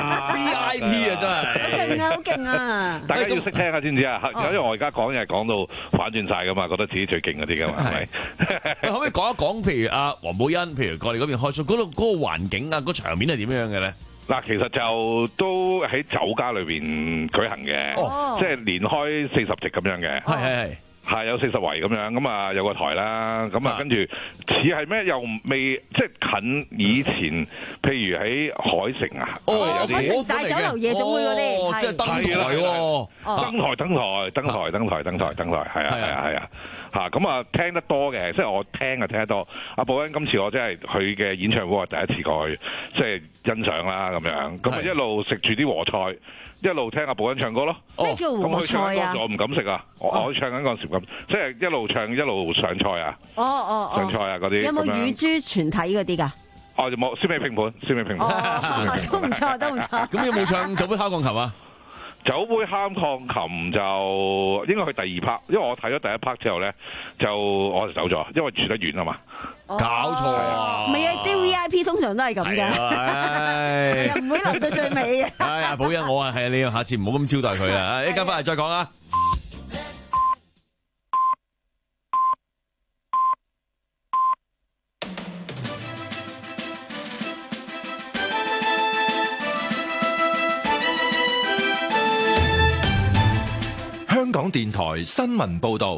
V I P 啊，真係。
好勁啊！好勁啊！
大家要識聽啊，知唔知啊？因為我而家講嘢講到反轉晒噶嘛，覺得自己最勁嗰啲噶嘛，係咪？
可唔可以講一講？譬如阿黃寶欣，譬如過嚟嗰邊開 show，嗰度嗰個環境啊，嗰場面係點樣嘅咧？
嗱，其實就都喺酒家裏邊舉行嘅，
哦、
即係連開四十席咁樣嘅。
係係係。
係有四十圍咁樣，咁啊有個台啦，咁啊跟住似係咩又未即係近以前，譬如喺海城啊，
哦，海城大酒樓夜總會嗰啲，
即係登台喎，
登台登台登台登台登台登台，係啊係啊係啊，嚇咁啊聽得多嘅，即係我聽啊聽得多。阿寶欣今次我真係佢嘅演唱會，我第一次過去，即係欣賞啦咁樣，咁啊一路食住啲和菜。一路聽阿寶欣唱歌咯，
咩叫和菜啊？
我唔敢食啊！我我唱緊嗰陣時咁，即係一路唱一路上菜啊！
哦哦
上菜啊嗰啲。
有冇乳豬全體嗰啲㗎？
哦，就冇，先未拼盤，先未拼盤。
都唔錯，都唔錯。
咁有冇唱酒杯敲鋼琴啊？
酒杯敲鋼琴就應該去第二 part，因為我睇咗第一 part 之後咧，就我就走咗，因為住得遠啊嘛。
搞錯啊！
唔係啊，啲 V I P 通常都係咁嘅，又唔會留到最尾嘅。
哎呀，寶欣，我啊係你，下次唔好咁招待佢啊！一陣翻嚟再講啊！
香港電台新聞報導。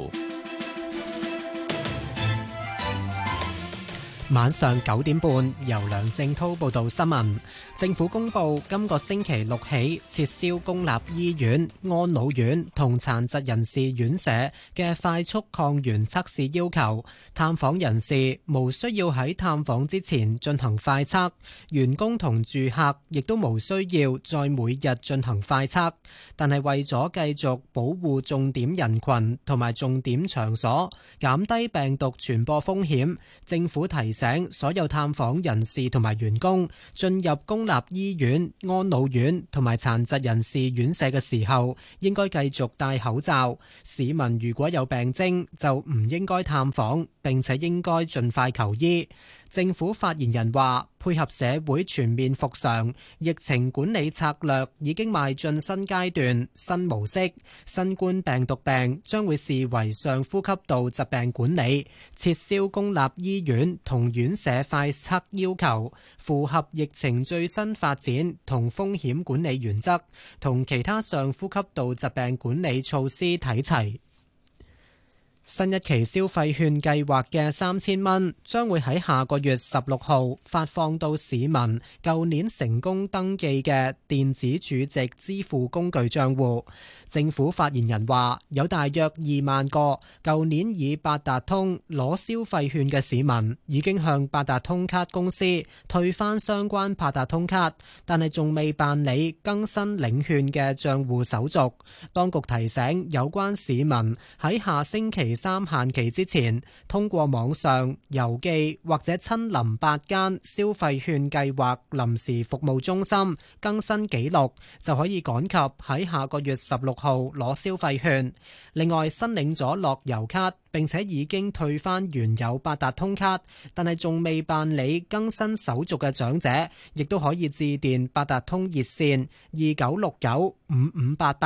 晚上九點半，由梁正濤報道新聞。政府公布今個星期六起撤銷公立醫院、安老院同殘疾人士院舍嘅快速抗原測試要求。探訪人士無需要喺探訪之前進行快測，員工同住客亦都無需要再每日進行快測。但係為咗繼續保護重點人群同埋重點場所，減低病毒傳播風險，政府提醒所有探訪人士同埋員工進入公立醫院、安老院同埋殘疾人士院舍嘅時候，應該繼續戴口罩。市民如果有病徵，就唔應該探訪，並且應該盡快求醫。政府發言人話，配合社會全面復常，疫情管理策略已經邁進新階段、新模式。新冠病毒病將會視為上呼吸道疾病管理，撤銷公立醫院同院舍快測要求，符合疫情最新發展同風險管理原則，同其他上呼吸道疾病管理措施睇齊。新一期消費券計劃嘅三千蚊將會喺下個月十六號發放到市民舊年成功登記嘅電子儲值支付工具賬戶。政府發言人話，有大約二萬個舊年以八達通攞消費券嘅市民已經向八達通卡公司退返相關八達通卡，但係仲未辦理更新領券嘅賬戶手續。當局提醒有關市民喺下星期三限期之前，通過網上、郵寄或者親臨八間消費券計劃臨時服務中心更新記錄，就可以趕及喺下個月十六號攞消費券。另外，申領咗樂悠卡並且已經退返原有八達通卡，但係仲未辦理更新手續嘅長者，亦都可以致電八達通熱線二九六九五五八八。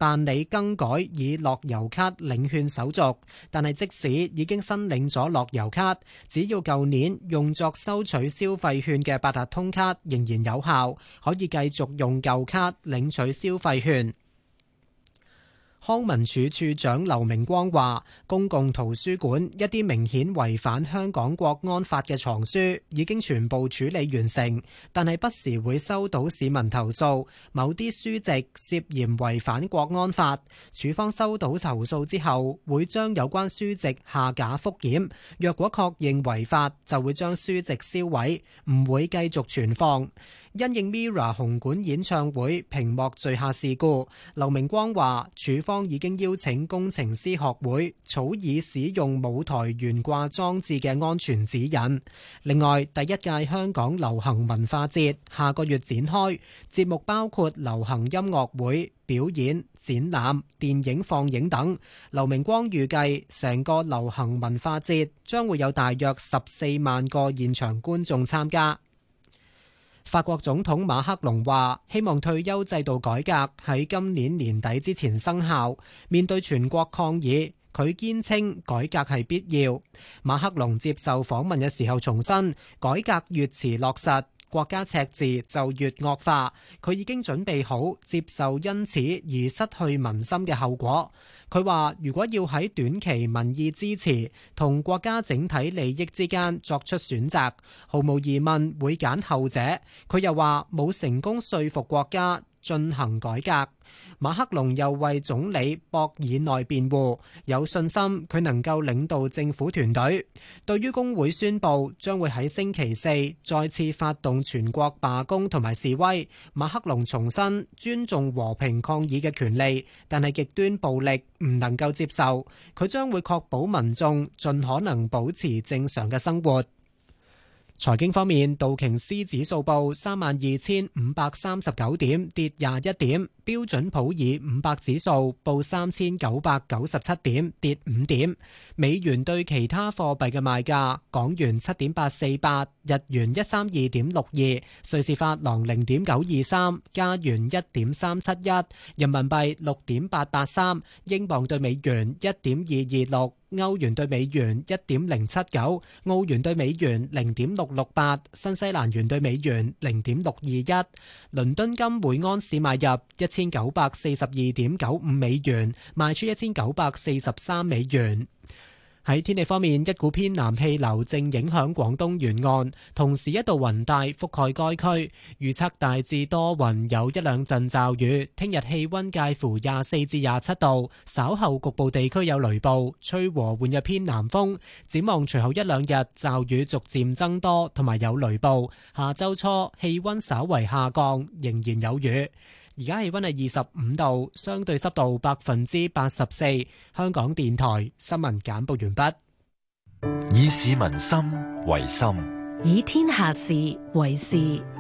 辦理更改以樂悠卡領券手續，但係即使已經申領咗樂悠卡，只要舊年用作收取消費券嘅八達通卡仍然有效，可以繼續用舊卡領取消費券。康文署署長劉明光話，公共圖書館一啲明顯違反香港國安法嘅藏書已經全部處理完成，但係不時會收到市民投訴某啲書籍涉嫌違反國安法。署方收到投訴之後，會將有關書籍下架復檢，若果確認違法，就會將書籍銷毀，唔會繼續存放。因應 Mirror 紅館演唱會屏幕墜下事故，劉明光話署方已經邀請工程師學會草擬使用舞台懸掛裝置嘅安全指引。另外，第一屆香港流行文化節下個月展開，節目包括流行音樂會、表演、展覽、電影放映等。劉明光預計成個流行文化節將會有大約十四萬個現場觀眾參加。法國總統馬克龍話，希望退休制度改革喺今年年底之前生效。面對全國抗議，佢堅稱改革係必要。馬克龍接受訪問嘅時候重申，改革越遲落實，國家赤字就越惡化。佢已經準備好接受因此而失去民心嘅後果。佢話如果要喺短期民意支持同國家整體利益之間作出選擇，毫無疑問會揀後者。佢又話冇成功說服國家進行改革。馬克龍又為總理博爾內辯護，有信心佢能夠領導政府團隊。對於工會宣布將會喺星期四再次發動全國罷工同埋示威，馬克龍重申尊重和平抗議嘅權利，但係極端暴力唔能夠接受。佢將會確保民眾盡可能保持正常嘅生活。財經方面，道瓊斯指數報三萬二千五百三十九點，跌廿一點；標準普爾五百指數報三千九百九十七點，跌五點。美元對其他貨幣嘅賣價：港元七點八四八，日元一三二點六二，瑞士法郎零點九二三，加元一點三七一，人民幣六點八八三，英鎊對美元一點二二六。歐元對美元一點零七九，澳元對美元零點六六八，新西蘭元對美元零點六二一。倫敦金每安士買入一千九百四十二點九五美元，賣出一千九百四十三美元。喺天氣方面，一股偏南氣流正影響廣東沿岸，同時一道雲帶覆蓋該區，預測大致多雲，有一兩陣驟雨。聽日氣溫介乎廿四至廿七度，稍後局部地區有雷暴，吹和緩嘅偏南風。展望隨後一兩日驟雨逐漸增多，同埋有雷暴。下周初氣溫稍為下降，仍然有雨。而家氣溫係二十五度，相對濕度百分之八十四。香港電台新聞簡報完畢。
以市民心為心，
以天下事為事。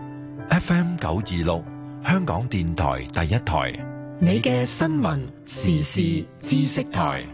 F M 九二六，香港電台第一台，
你嘅新聞時事知識台。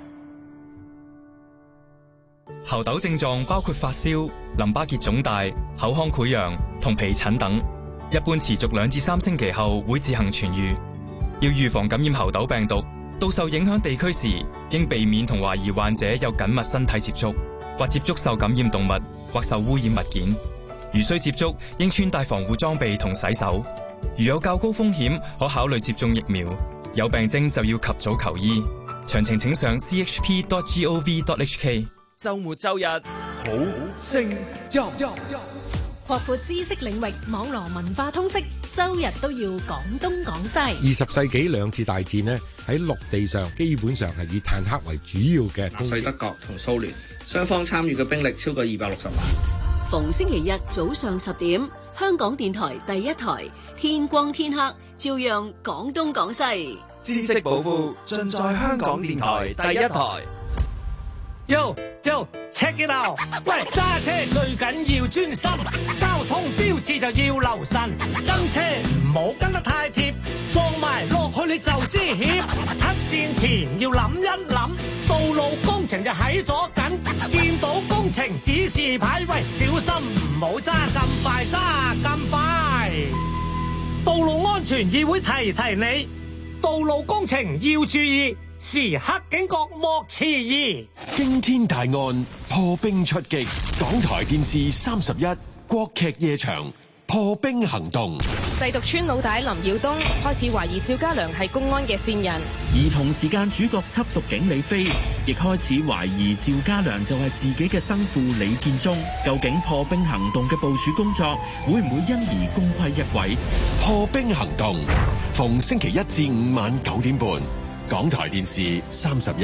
猴痘症狀包括發燒、淋巴結腫大、口腔潰瘍同皮疹等。一般持續兩至三星期後會自行痊愈。要預防感染猴痘病毒，到受影響地區時，應避免同懷疑患者有緊密身體接觸，或接觸受感染動物或受污染物件。如需接觸，應穿戴防護裝備同洗手。如有較高風險，可考慮接種疫苗。有病徵就要及早求醫。詳情請上 c h p dot gov dot h k。
周末周日好聲音。
擴闊知識領域，網羅文化通識，周日都要講東講西。
二十世紀兩次大戰呢，喺陸地上基本上係以坦克為主要嘅。
納粹德國同蘇聯雙方參與嘅兵力超過二百六十萬。
逢星期日早上十點，香港電台第一台，天光天黑，照樣講東講西。
知識寶庫盡在香港電台第一台。
Yo yo check it out！ 喂，揸車最緊要專心，交通標誌就要留神，跟車唔好跟得太貼，撞埋落去你就知險。黑線前要諗一諗，道路工程就喺左近，見到工程指示牌，喂，小心唔好揸咁快，揸咁快。道路安全議會提提你。 道路工程要注意，時刻警覺莫遲疑。
驚天大案破冰出擊，港台電視三十一國劇夜場破冰行動。
製毒村老大林耀東開始懷疑趙家良係公安嘅線人，
而同時間主角緝毒警李飛亦開始懷疑趙家良就係自己嘅生父李建忠。究竟破冰行動嘅部署工作會唔會因而功虧一簣？
破冰行動逢星期一至五晚九點半，港台電視三十一。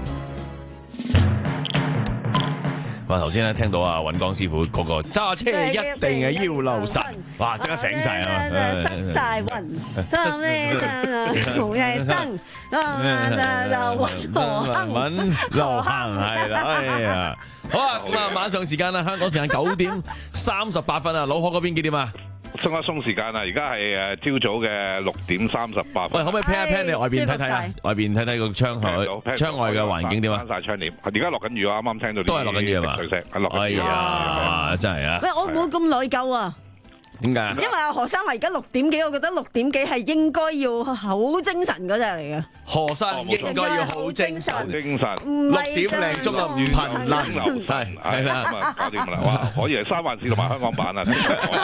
哇！頭先咧聽到阿尹光師傅嗰個揸車一定係要留神，哇！即刻醒晒啊！
失晒魂，得咩真冇嘢爭，流行
流行係啦，哎呀！好啊，咁啊，馬上時間啦，香港時間九點三十八分啊，老何嗰邊幾點啊？
鬆一鬆時間啊！而家係誒朝早嘅六點三十八分。
喂，可唔可以 pan 一 pan 你外邊睇睇啊？外邊睇睇個窗口，窗外嘅環境點啊？
閂曬窗簾。而家落緊雨啊！啱啱聽到
都係落緊雨啊嘛？
係落緊雨
啊！真係啊！
喂，我冇咁內疚啊！
點解啊？
因為阿何生話而家六點幾，我覺得六點幾係應該要好精神嗰隻嚟嘅。
何生應該要好精神，
精神。
六點零鐘啊，唔頻
流係係啦，咁啊搞掂啦！哇，可以係三藩市同埋香港版啊！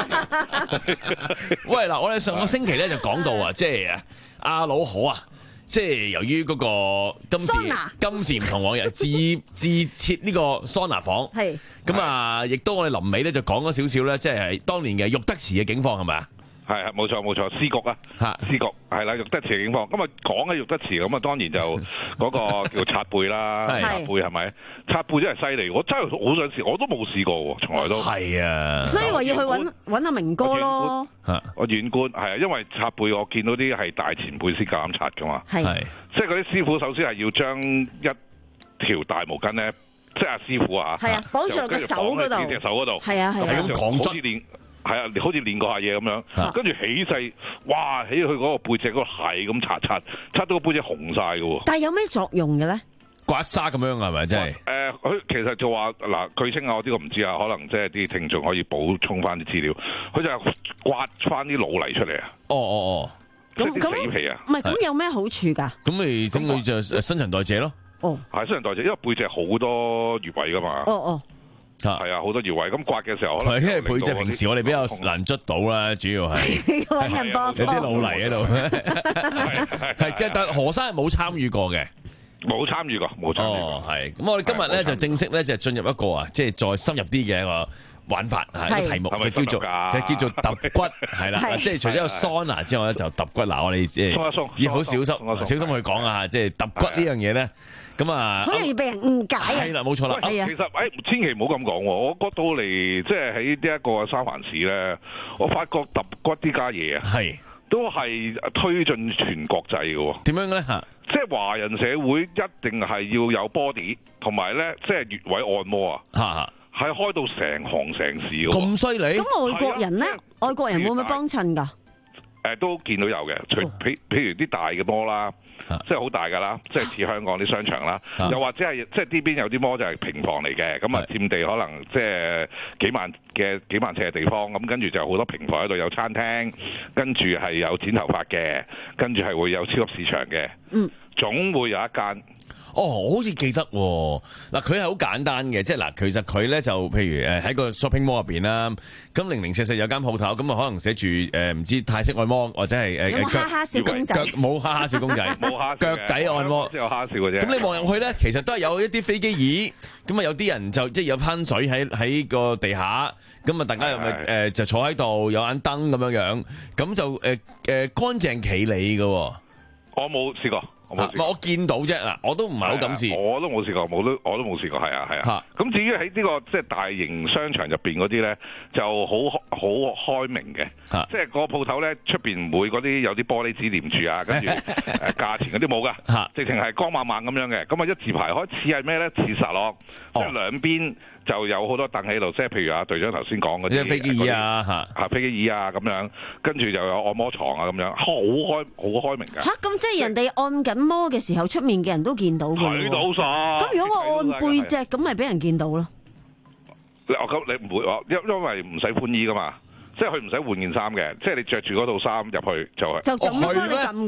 喂嗱，我哋上個星期咧就講到啊，即係啊，阿老何啊。即係由於嗰個今時今時唔同往日，自自設呢個桑拿房，係咁啊！亦都我哋臨尾咧就講咗少少咧，即係當年嘅玉德祠嘅警況係咪啊？
係啊，冇錯冇錯，司局啊，司局係啦，玉德祠嘅警況。咁啊講起玉德祠咁啊，當然就嗰個叫擦背啦，擦背係咪？擦背真係犀利，我真係好想試，我都冇試過喎，從來都
係啊。
所以話要去揾揾阿明哥咯。
我遠觀係啊，因為擦背我見到啲係大前輩先夠膽擦噶嘛，係即係嗰啲師傅首先係要將一條大毛巾咧，即係阿師傅啊，
係啊，綁住落個手嗰度，
隻手嗰度，係
啊係啊，
咁講真。係啊，好似練過下嘢咁樣，跟住起勢，哇！起去嗰個背脊嗰度係咁擦擦，擦到個背脊紅晒嘅喎。
但係有咩作用嘅咧？
刮痧咁樣係咪真係？
誒，佢其實就話嗱，據稱啊，我呢個唔知啊，可能即係啲聽眾可以補充翻啲資料。佢就係刮翻啲腦泥出嚟啊！
哦哦哦，
咁咁
死皮啊！
唔係咁有咩好處㗎？
咁咪咁佢就新陳代謝咯。
哦，
係新陳代謝，因為背脊好多穴位㗎嘛。
哦哦。
係啊，好多穴位咁刮嘅時候，可能
因為背脊平時我哋比較難捽到啦，主要係
揾人幫
有啲腦泥喺度，係即係但何生係冇參與過嘅，
冇參與過，冇參與過。
哦，係咁，我哋今日咧就正式咧就進入一個啊，即係再深入啲嘅一個玩法，係個題目就叫做就叫做揼骨，係啦，即係除咗有桑拿之外咧，就揼骨。嗱，我哋即係要好小心小心去講啊，即係揼骨呢樣嘢咧。咁啊，
好容易被人誤解啊！
係
啦，冇錯啦。
其實誒，千祈唔好咁講喎。我覺到嚟即係喺呢一個三藩市咧，我發覺揼骨呢家嘢啊，係都係推進全國際嘅喎。
點樣咧嚇？
即係華人社會一定係要有 body，同埋咧即係穴位按摩啊，嚇係開到成行成市嘅。
咁犀利？
咁外國人咧，外國人會唔會幫襯㗎？
誒都見到有嘅，除譬譬如啲大嘅摩啦，即係好大㗎啦，即係似香港啲商場啦，又或者係即係呢邊有啲摩就係平房嚟嘅，咁啊佔地可能即係幾萬嘅幾萬尺嘅地方，咁跟住就好多平房喺度，有餐廳，跟住係有剪頭髮嘅，跟住係會有超級市場嘅，嗯，總會有一間。
哦，我好似記得喎。嗱，佢係好簡單嘅，即係嗱，其實佢咧就譬如誒喺個 shopping mall 入邊啦，咁零零舍舍有間鋪頭，咁啊可能寫住誒唔知泰式按摩或者係誒
有哈哈小公仔，
冇哈哈小公仔，
冇哈
腳底按摩，
只有哈笑嘅啫。
咁你望入去咧，其實都係有一啲飛機椅，咁啊有啲人就即係有噴水喺喺個地下，咁啊大家又咪誒就坐喺度，有盞燈咁樣樣，咁就誒誒乾淨企理嘅。
我冇試過。我冇試過，
我見到啫嗱，我都唔係好敢試，
我都冇試過，冇都我都冇試過，係啊係啊。咁至於喺呢個即係大型商場入邊嗰啲咧，就好好開明嘅，即係個鋪頭咧出邊唔會嗰啲有啲玻璃紙黏住啊，跟住誒價錢嗰啲冇噶，直情係光猛猛咁樣嘅。咁啊一字排開，似係咩咧？似實咯，即係兩邊就有好多凳喺度，即係譬如阿隊長頭先講嗰啲
飛機椅啊嚇，
嚇飛機椅啊咁樣，跟住就有按摩床啊咁樣，好開好開明㗎。
嚇咁即係人哋按緊摩嘅時候，出面嘅人都見到嘅。
睇到晒。
咁如果我按背脊，咁咪俾人見到咯。
你我咁你唔會話，因因為唔使寬衣噶嘛，即係佢唔使換件衫嘅，即係你着住嗰套衫入去就係。
就咁幫你撳㗎啦。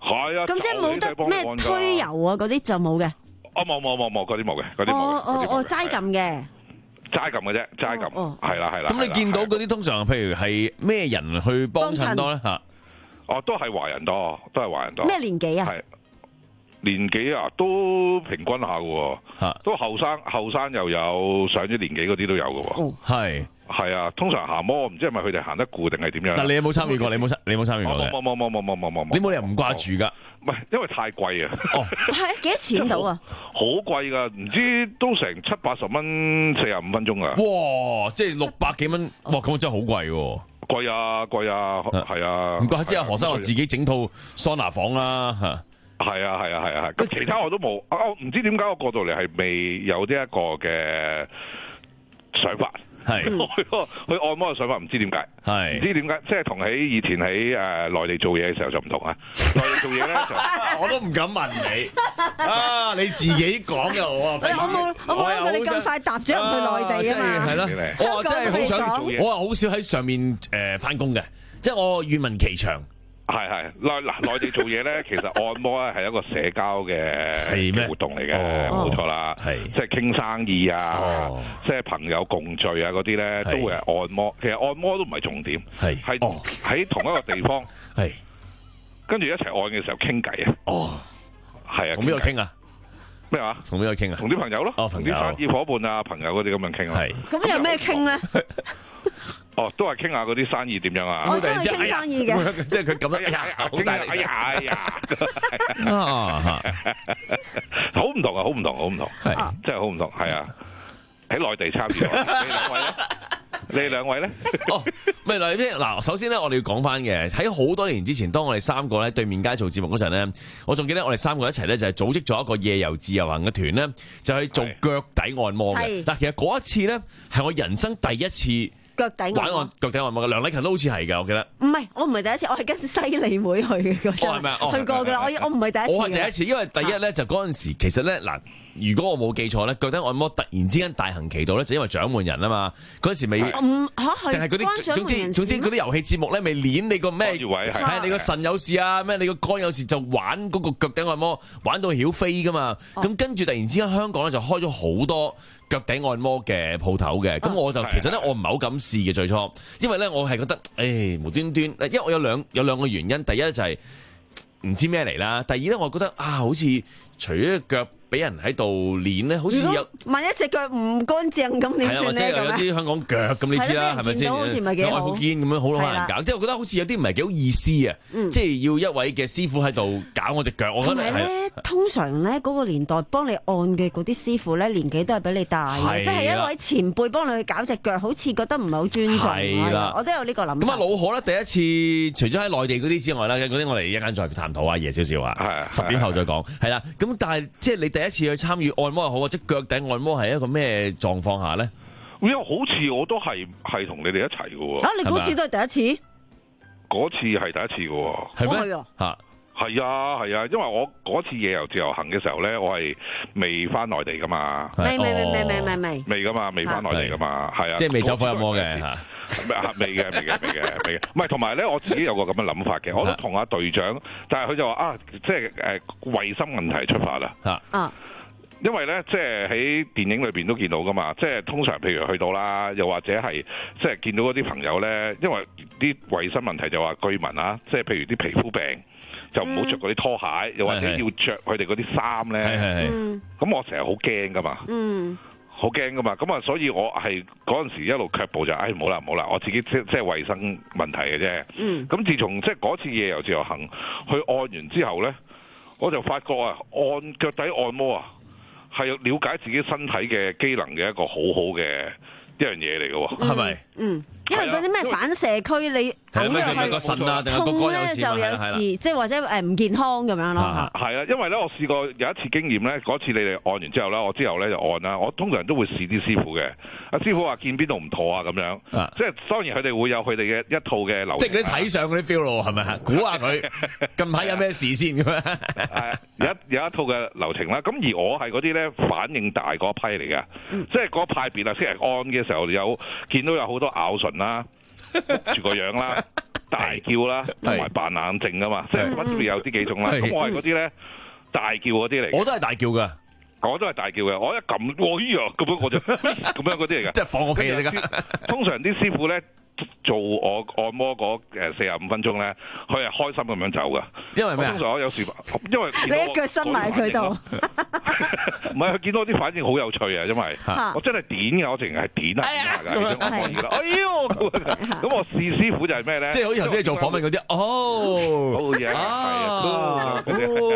係啊。
咁即係冇得咩推油啊嗰啲就冇嘅。
哦，冇冇冇冇，嗰啲冇嘅，嗰啲冇。
哦哦哦，齋撳嘅。
齋撳嘅啫，齋撳。係啦係啦。
咁你見到嗰啲通常譬如係咩人去幫襯多咧嚇？
哦，都係華人多，都係華人多。
咩年紀啊？
係年紀啊，都平均下嘅喎，都後生後生又有上咗年紀嗰啲都有嘅喎。
係
係啊，通常行摩唔知係咪佢哋行得固定係點樣？
但你有冇參與過？你冇參你冇參與過嘅？
冇冇冇冇冇冇冇冇。
你冇理由唔掛住㗎？
唔係，因為太貴啊。
哦，
係幾多錢到啊？
好貴㗎，唔知都成七八十蚊四十五分鐘啊！
哇，即係六百幾蚊，哇！咁真係好貴喎。
貴啊貴啊，係啊！
唔怪之係何生我自己整套桑拿房啦嚇。
係啊係啊係啊係，咁其他我都冇，我唔知點解我過到嚟係未有呢一個嘅想法，
係
去去按摩嘅想法，唔知點解，
係
唔知點解，即係同喺以前喺誒內地做嘢嘅時候就唔同啊！內地做嘢咧就
我都唔敢問你啊，你自己講嘅我啊，
我冇我冇諗過你咁快踏咗入去內地啊嘛，
係咯，我話真係好想，我話好少喺上面誒翻工嘅，即係我願聞其詳。
係係內嗱內地做嘢咧，其實按摩咧係一個社交嘅活動嚟嘅，冇錯啦。係即係傾生意啊，即係朋友共聚啊嗰啲咧，都會係按摩。其實按摩都唔係重點，係係喺同一個地方，係跟住一齊按嘅時候傾偈啊。哦，係啊，
同邊個傾啊？
咩話？
同邊個傾啊？
同啲朋友咯，
同
啲生意伙伴啊、朋友嗰啲咁樣傾咯。係
咁有咩傾咧？
哦，都係傾下嗰啲生意點樣啊！
我都係傾生意嘅，
即係佢咁樣，哎呀，好大力，
哎呀，哎呀，好唔同啊，好唔同，好唔同，係真係好唔同，係啊！喺內地參與，你兩位咧？你哋兩位咧？
哦，咪嗱，嗱，首先咧，我哋要講翻嘅，喺好多年之前，當我哋三個咧對面街做節目嗰陣咧，我仲記得我哋三個一齊咧就係組織咗一個夜遊自由行嘅團咧，就去做腳底按摩嘅。嗱，其實嗰一次咧係我人生第一次。
腳底按摩，
腳底按摩嘅梁禮勤都好似係㗎，我記得。唔
係，我唔係第一次，我係跟犀利妹去嘅嗰陣。
哦，係咪？哦，
去過㗎啦，我我唔係第一次。
我係第一次，因為第一咧就嗰陣時，其實咧嗱，如果我冇記錯咧，腳底按摩突然之間大行其道咧，就因為掌門人啊嘛。嗰陣時未，
唔嚇
定係嗰啲總之總之嗰啲遊戲節目咧，未練你個咩？係你個腎有事啊，咩你個肝有事就玩嗰個腳底按摩，玩到曉飛㗎嘛。咁跟住突然之間香港咧就開咗好多腳底按摩嘅鋪頭嘅，咁我就其實咧我唔係好敢試嘅最初，因為咧我係覺得誒無端端，因為我有兩有兩個原因，第一就係唔知咩嚟啦，第二咧我覺得啊好似除咗腳俾人喺度練咧，好似有
萬一隻腳唔乾淨咁點算咧？
係啊，或者有啲香港腳咁你知啦，係咪先？
好似唔係幾好，
外鋪肩咁樣好難搞，即係我覺得好似有啲唔係幾好意思啊！即係要一位嘅師傅喺度搞我隻腳，我覺得係。
通常咧嗰個年代幫你按嘅嗰啲師傅咧年紀都係比你大嘅，即係一位前輩幫你去搞隻腳，好似覺得唔係好尊重。係啦，我都有呢個諗法。
咁啊，老何咧第一次除咗喺內地嗰啲之外咧，嗰啲我哋一陣再探討啊，夜少少啊，十點後再講。係啦，咁但係即係你第一次去參與按摩又好，或者腳底按摩係一個咩狀況下咧？
因為好似我都係係同你哋一齊嘅喎。
啊，你嗰次都係第一次？
嗰次係第一次嘅喎。
係咩？嚇！
係啊係啊，因為我嗰次夜遊自由行嘅時候咧，我係未翻內地噶嘛，
未未未未未未未
未噶嘛，未翻內地噶嘛，係啊，
即係未走火入魔嘅嚇，
未嘅未嘅未嘅未嘅，唔係同埋咧，我自己有個咁嘅諗法嘅，我都同阿隊長，但係佢就話啊，即係誒衞生問題出發啦嚇。啊因為咧，即係喺電影裏邊都見到噶嘛，即係通常譬如去到啦，又或者係即係見到嗰啲朋友咧，因為啲衞生問題就話據聞啊，即係譬如啲皮膚病就唔好着嗰啲拖鞋，又或者要着佢哋嗰啲衫咧。咁我成日好驚噶嘛，好驚噶嘛，咁啊，所以我係嗰陣時一路卻步就，唉，唔好啦唔好啦，我自己即即係衞生問題嘅啫。咁自從即係嗰次夜遊自由行去按完之後咧，我就發覺啊，按腳底按摩啊，係了解自己身體嘅機能嘅一個好好嘅一樣嘢嚟嘅喎，係咪？
嗯，因為嗰啲咩反射區你
係咩？定係個腎啊，定係個肝有事？
就有事，即係或者誒唔健康咁樣咯。
係啊，因為咧我試過有一次經驗咧，嗰次你哋按完之後咧，我之後咧就按啦。我通常都會試啲師傅嘅。阿師傅話見邊度唔妥啊咁樣，即係當然佢哋會有佢哋嘅一套嘅流程。
即係你睇上嗰啲 feel 咯，係咪啊？估下佢近排有咩事先咁樣？
係有一有一套嘅流程啦。咁而我係嗰啲咧反應大嗰批嚟嘅，即係嗰派別啊，即係按嘅時候有見到有好多咬唇啦。住個樣啦， 大叫啦，同埋扮冷靜噶嘛，即係分別有啲幾種啦。咁我係嗰啲咧大叫嗰啲嚟。
我都係大叫㗎。
我都係大叫嘅，我一撳，哇依呀咁樣我就咁樣嗰啲嚟嘅，
即係放個屁啊！即刻。
通常啲師傅咧做我按摩嗰誒四十五分鐘咧，佢係開心咁樣走噶。
因為咩？
通常我有時因為
你一腳伸埋佢度，
唔係佢見到我啲反應好有趣啊！因為我真係點嘅，我淨係點啊點下㗎，已經我可以啦。哎呦，咁我試師傅就係咩咧？
即係好似頭先你做訪問嗰啲，哦，
好嘢，係啊，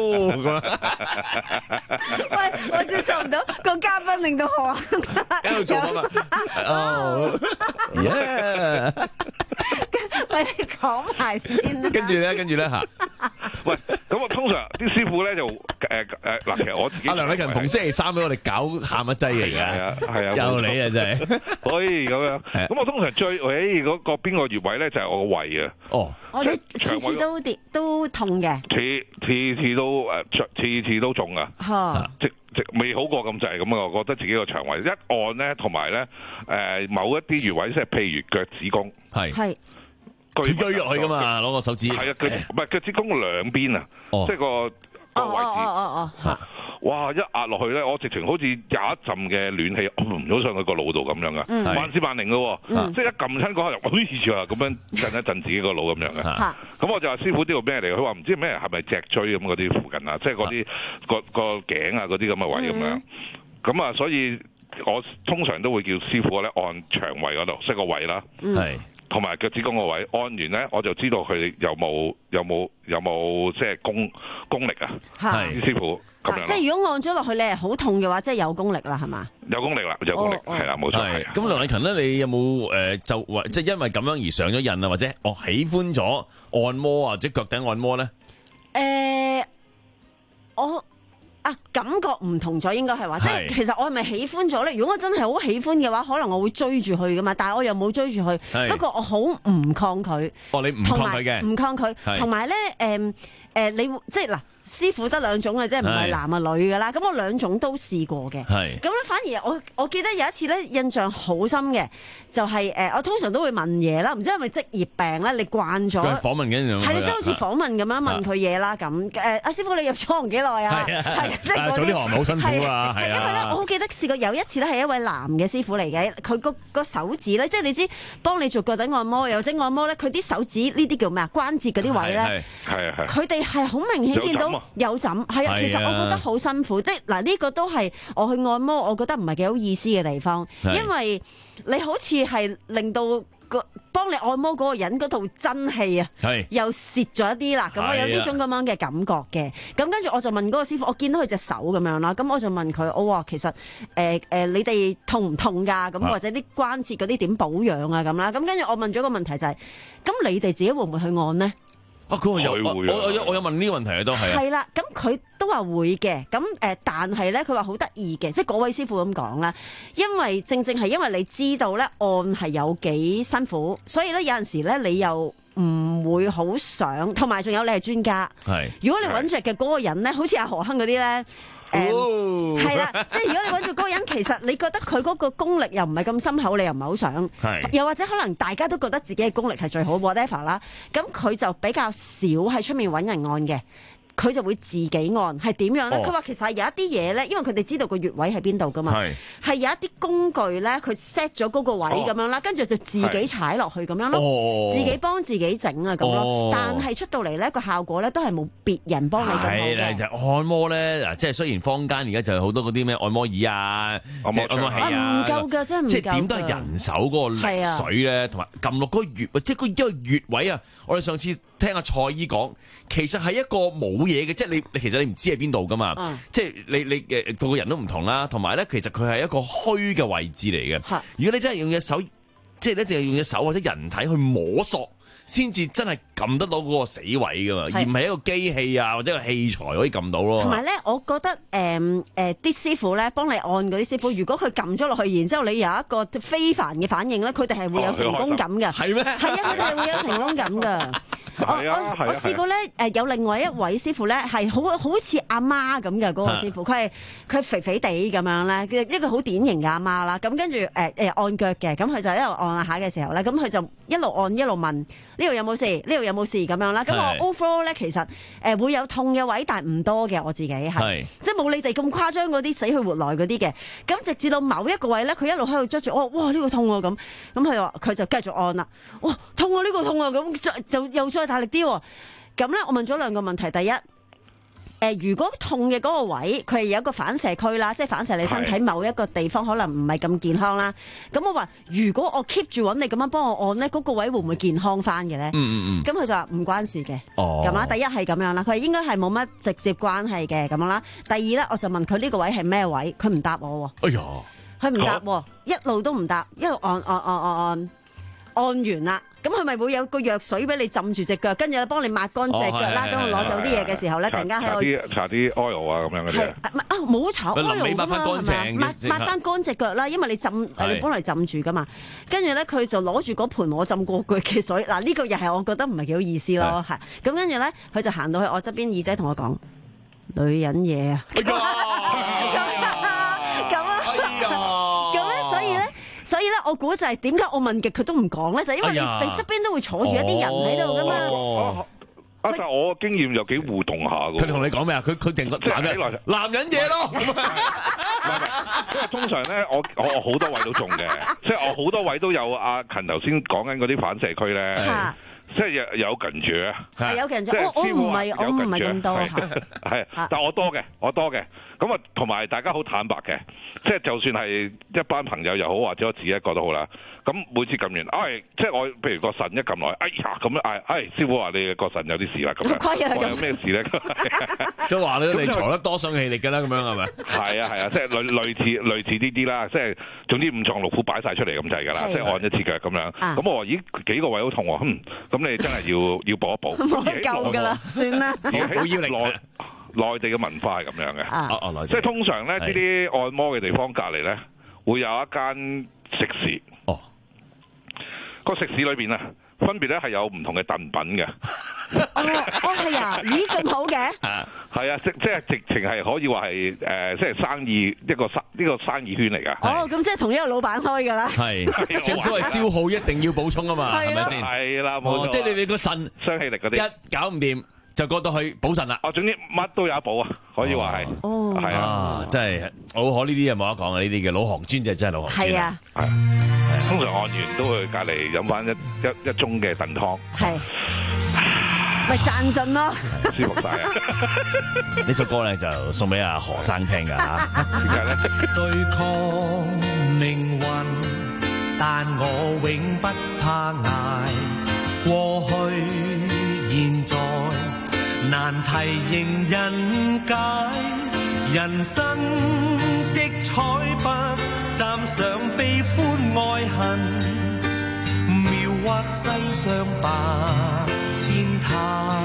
喂，我接受唔到個嘉賓令到我
喺度做訪問，哦，耶！
喂，你講埋先啦。
跟住咧，跟住咧嚇。
喂，咁我通常啲師傅咧就誒誒嗱，其實我自己
阿梁禮勤逢星期三俾我哋搞喊一劑嚟嘅，
係啊係啊，
有你啊真係，
可以咁樣。咁我通常最誒嗰個邊個穴位咧就係我個胃啊。
哦，
我哋次次都跌都痛嘅，
次次次都誒次次都中啊。
嚇，
即即未好過咁滯咁啊！我覺得自己個腸胃一按咧，同埋咧誒某一啲穴位，即係譬如腳趾公
係
係。
佢推落去噶嘛，攞個手指。
係啊，佢唔係腳趾公兩邊啊，即係個個位置。
哦哦哦
哇！一壓落去咧，我直情好似有一陣嘅暖氣唔咗上去個腦度咁樣噶，
嗯
萬試萬靈嘅喎，
嗯
即係一撳親嗰下就，哎呀咁樣震一震自己個腦咁樣嘅。咁我就話師傅呢個咩嚟？佢話唔知咩係咪脊椎咁嗰啲附近啊，即係嗰啲個個頸啊嗰啲咁嘅位咁樣。咁啊，所以我通常都會叫師傅咧按腸胃嗰度，識個位啦。
係。
同埋腳趾公個位按完咧，我就知道佢有冇有冇有冇即係功功力啊！係師傅咁樣。
即係如果按咗落去你係好痛嘅話，即係有功力啦，係嘛？
有功力啦，有功力係啦，冇錯係。
咁梁禮勤咧，你有冇誒就話即係因為咁樣而上咗癮啊？或者我喜歡咗按摩啊，或者腳底按摩咧？
誒，我。啊，感覺唔同咗，應該係話，即係其實我係咪喜歡咗咧？如果我真係好喜歡嘅話，可能我會追住佢噶嘛，但係我又冇追住佢。不過我好唔抗拒。
哦，你唔抗拒嘅？
唔抗拒，同埋咧，誒誒，你即係嗱。師傅得兩種嘅，即係唔係男啊女嘅啦。咁我兩種都試過嘅。咁咧反而我我記得有一次咧，印象好深嘅，就係、是、誒、呃、我通常都會問嘢啦。唔知係咪職業病咧？你慣咗
訪問緊樣，
係你即係好似訪問咁樣問佢嘢啦咁。誒阿師傅你入咗行幾耐啊？係即係
做呢行咪好辛苦啊？係
因為咧，我好記得試過有一次咧，係一位男嘅師傅嚟嘅。佢個個手指咧，即係你知幫你做腳底按摩又整按摩咧，佢啲手指呢啲叫咩啊？關節嗰啲位咧，
係係
佢哋係好明顯見到。有枕係啊，其實我覺得好辛苦，即係嗱呢個都係我去按摩，我覺得唔係幾好意思嘅地方，因為你好似係令到個幫你按摩嗰個人嗰套真氣啊，又蝕咗一啲啦，咁我有呢種咁樣嘅感覺嘅。咁跟住我就問嗰個師傅，我見到佢隻手咁樣啦，咁我就問佢，我話其實誒誒、呃呃，你哋痛唔痛㗎？咁或者啲關節嗰啲點保養啊？咁啦，咁跟住我問咗個問題就係、是，咁你哋自己會唔會去按呢？
啊！佢有我我有我有問呢個問題啊，都係啊。
係啦，咁佢都話會嘅，咁誒，但係咧，佢話好得意嘅，即係嗰位師傅咁講啦，因為正正係因為你知道咧按係有幾辛苦，所以咧有陣時咧你又唔會好想，同埋仲有你係專家。係。如果你揾着嘅嗰個人咧，好似阿何亨嗰啲咧。誒係啦，即係如果你揾到嗰個人，其實你覺得佢嗰個功力又唔係咁深厚，你又唔係好想，又或者可能大家都覺得自己嘅功力係最好 whatever 啦，咁佢就比較少喺出面揾人按嘅。佢就會自己按，係點樣咧？佢話、哦、其實係有一啲嘢咧，因為佢哋知道個穴位喺邊度噶嘛，係有一啲工具咧，佢 set 咗嗰個位咁樣啦，跟、哦、住就自己踩落去咁樣咯、哦，自己幫自己整啊咁咯。哦、但係出到嚟咧個效果咧都係冇別人幫你咁好嘅。
就按摩咧嗱，即係雖然坊間而家就有好多嗰啲咩按摩椅啊、按摩按摩器啊，
唔夠㗎，真係唔夠。即係點
都係人手嗰個力水咧，同埋撳落嗰個穴，即係嗰一個穴位啊！我哋上次聽阿蔡醫講，其實係一個冇嘢嘅，即係你你其實你唔知喺邊度噶嘛，嗯、即係你你誒個個人都唔同啦，同埋咧其實佢係一個虛嘅位置嚟嘅。如果你真係用隻手，即係一定要用隻手或者人體去摸索，先至真係撳得到嗰個死位噶嘛，而唔係一個機器啊或者個器材可以撳到咯。
同埋咧，我覺得誒誒啲師傅咧幫你按嗰啲師傅，如果佢撳咗落去，然之後你有一個非凡嘅反應咧，佢哋係會有成功感嘅。
係咩？
係啊，佢哋係會有成功感㗎。我我我試過咧，誒有另外一位師傅咧，係好好似阿媽咁嘅嗰個師傅，佢係佢肥肥地咁樣咧，一個好典型嘅阿媽啦。咁跟住誒誒按腳嘅，咁佢就一路按下嘅時候咧，咁佢就一路按一路問呢度有冇事，呢度有冇事咁樣啦。咁我 overall 咧其實誒會有痛嘅位，但係唔多嘅，我自己係即係冇你哋咁誇張嗰啲死去活來嗰啲嘅。咁直至到某一個位咧，佢一路喺度捽住，我話哇呢個痛喎咁，咁佢話佢就繼續按啦。哇痛啊呢個痛啊咁，就就又再大力啲喎。咁咧我問咗兩個問題，第一。誒，如果痛嘅嗰個位，佢係有一個反射區啦，即係反射你身體某一個地方可能唔係咁健康啦。咁我話，如果我 keep 住揾你咁樣幫我按咧，嗰個位會唔會健康翻嘅咧？嗯嗯嗯。咁佢就話唔關事嘅。哦。咁啦，第一係咁樣啦，佢應該係冇乜直接關係嘅咁樣啦。第二咧，我就問佢呢個位係咩位，佢唔答我喎。哎呀！佢唔答喎，一路都唔答，一路按按按按按按完啦。咁佢咪會有個藥水俾你浸住隻腳，跟住幫你抹乾隻腳啦。咁我攞走啲嘢嘅時候咧，突然間喺我
搽啲 oil 啊咁樣嘅啫。
啊冇搽 oil
抹翻乾淨，
抹抹翻乾隻腳啦，因為你浸你本嚟浸住噶嘛。跟住咧，佢就攞住嗰盆我浸過腳嘅水。嗱呢個又係我覺得唔係幾好意思咯，係。咁跟住咧，佢就行到去我側邊耳仔同我講：女人嘢啊！咁啊！咁咧，所以咧。所以咧，我估就係點解我問極佢都唔講咧，就係因為你你側邊都會坐住一啲人喺度噶嘛。
啊，但係我經驗又幾互動下㗎。
佢同你講咩啊？佢佢定個男人男人嘢咯。
唔係，因為通常咧，我我好多位都中嘅，即係我好多位都有阿勤頭先講緊嗰啲反射區咧。即係有有近住啊！
係有近住，我我唔係我唔係咁多
係，但係我多嘅，我多嘅。咁啊，同埋大家好坦白嘅，即係就算係一班朋友又好，或者我自己一個都好啦。咁每次撳完，哎，即係我譬如個腎一撳落去，哎呀咁樣嗌，哎師傅話你個腎有啲事啦，咁樣我有咩事咧？
都話你你藏得多上氣力㗎啦，咁樣係咪？
係啊係啊，即係類類似類似呢啲啦，即係總之五臟六腑擺晒出嚟咁滯㗎啦，即係按一次腳咁樣。咁我話咦幾個位好痛喎，嗯，咁你真係要要補一補。
冇得救㗎啦，算啦。
好腰力內內地嘅文化係咁樣嘅，
啊啊內地
即係通常咧呢啲按摩嘅地方隔離咧會有一間食肆。哦，個食肆裏邊啊，分別咧係有唔同嘅燉品嘅。
哦哦係啊，咦咁好嘅？
係啊，即即係直情係可以話係誒，即係生意一個生呢個生意圈嚟㗎。
哦，咁即係同一個老闆開㗎啦。
係，正所謂消耗一定要補充啊嘛，係咪先？
係啦，冇錯。
即係你你個腎
傷氣力嗰啲
一搞唔掂。就過到去補腎啦！
哦，總之乜都有得補啊，可以話係。
哦，
係
啊，真係好可呢啲嘢冇得講啊！呢啲嘅老行專就真係老行專。
係啊，
係。通常按完都會隔離飲翻一一一盅嘅燉湯。
係。咪賺盡咯！
舒服晒啊！
呢首歌咧就送俾阿何生聽㗎嚇。點解咧？
對抗命運，但我永不怕捱過去。現在難題迎人解，人生的彩筆蘸上悲歡愛恨，描畫世上百千態，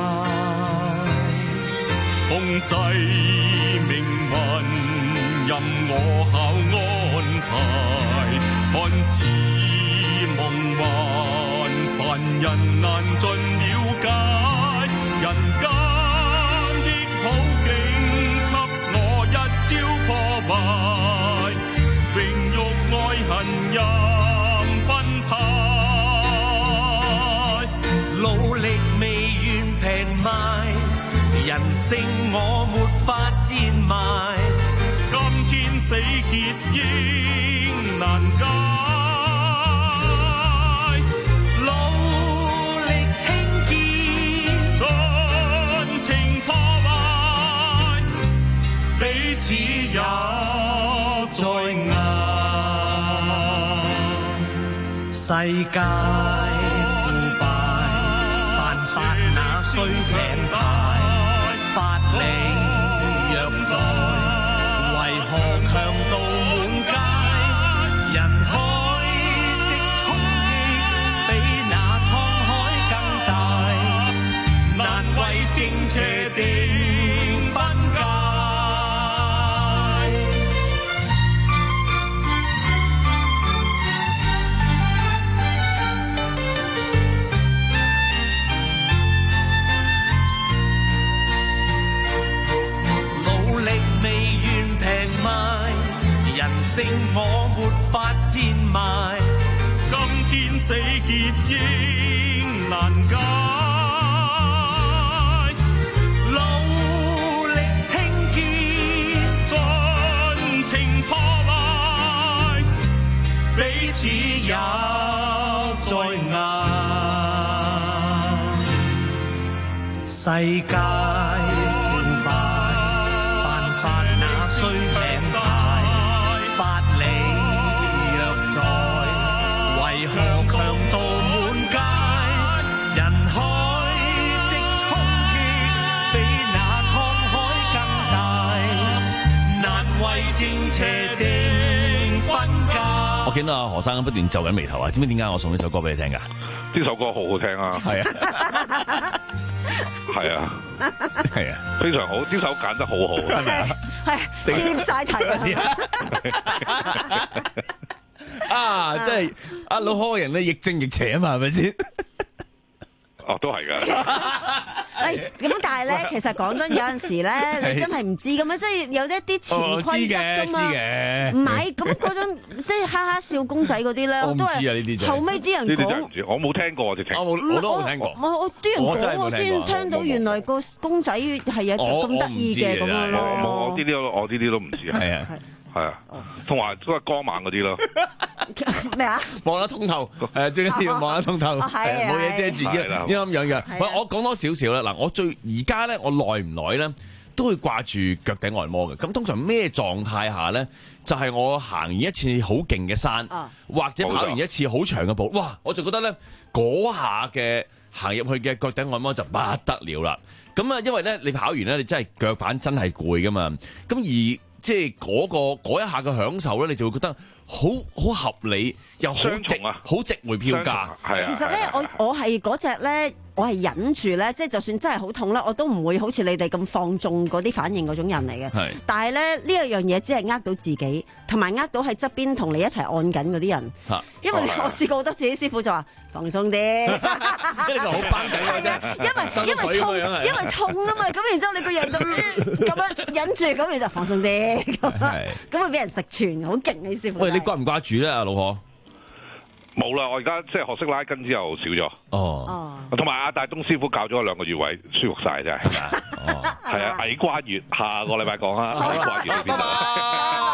控制命運任我巧安排，看似夢幻，凡人難盡了解。人間的好景給我一朝破壞，榮辱愛恨任分派，努力未願平賣，人性我沒法賤賣，今天死結應難解。彼此也在捱，世界腐敗，犯法那需平牌，法理若在，為何強盜滿街？人海的衝擊比那滄海更大。 勝我沒法賤賣，今天死結應難解，努力興建盡情破壞，彼此也在捱，世界腐敗，犯法那需命大，法理略在，為何強盜滿街？人海的衝擊比那滄海更大，難為正邪定分界。
我見到阿何生不斷皺緊眉頭啊！知唔知點解我送呢首歌俾你聽㗎？
呢首歌好好聽啊！
係啊。
係啊，
係啊，
非常好，呢首揀得好好，
係咪啊？係貼晒題啊！
啊，即係阿老柯人咧，亦正亦邪啊嘛，係咪先？
哦，都係㗎。
誒咁，但係咧，其實講真，有陣時咧，你真係唔知咁樣，即係有一啲潛規則㗎嘛。唔係咁嗰種，即係哈哈笑公仔嗰啲咧，我都係後尾啲人講，
我冇聽過，直情
我冇，我都冇聽過。
我我啲人講我先聽到，原來個公仔係有咁得意嘅咁樣咯。
我我呢啲我呢啲都唔知啊。
係啊。
係啊，同埋都係光猛嗰啲咯。
咩啊？
望得通透，誒最緊要望得通透，冇嘢遮住，陰陰陽陽。喂，我講多少少啦。嗱，我最而家咧，我耐唔耐咧都會掛住腳底按摩嘅。咁通常咩狀態下咧，就係我行完一次好勁嘅山，或者跑完一次好長嘅步，哇！我就覺得咧嗰下嘅行入去嘅腳底按摩就不得了啦。咁啊，因為咧你跑完咧，你真係腳板真係攰噶嘛。咁而即係嗰個嗰一下嘅享受咧，你就會覺得好好合理，又好值啊，好值回票價。係
啊，其實咧，我我係嗰隻咧，我係忍住咧，即係就算真係好痛咧，我都唔會好似你哋咁放縱嗰啲反應嗰種人嚟嘅。係，但係咧呢一樣嘢只係呃到自己，同埋呃到喺側邊同你一齊按緊嗰啲人。嚇，因為我試過好多次啲師傅就話放鬆啲，
因為好班底嘅啫。
因為因為痛，因為痛啊嘛，咁然之後你個人就咁樣忍住，咁你就放鬆啲。咁會俾人食全，好勁你師傅。
喂，你掛唔掛住咧，阿老婆？
冇啦，我而家即係學識拉筋之後少咗。
哦，
同埋阿大東師傅教咗我兩個穴位，舒服晒真係。哦，係啊，矮關穴，下個禮拜講啊，矮關穴喺邊度？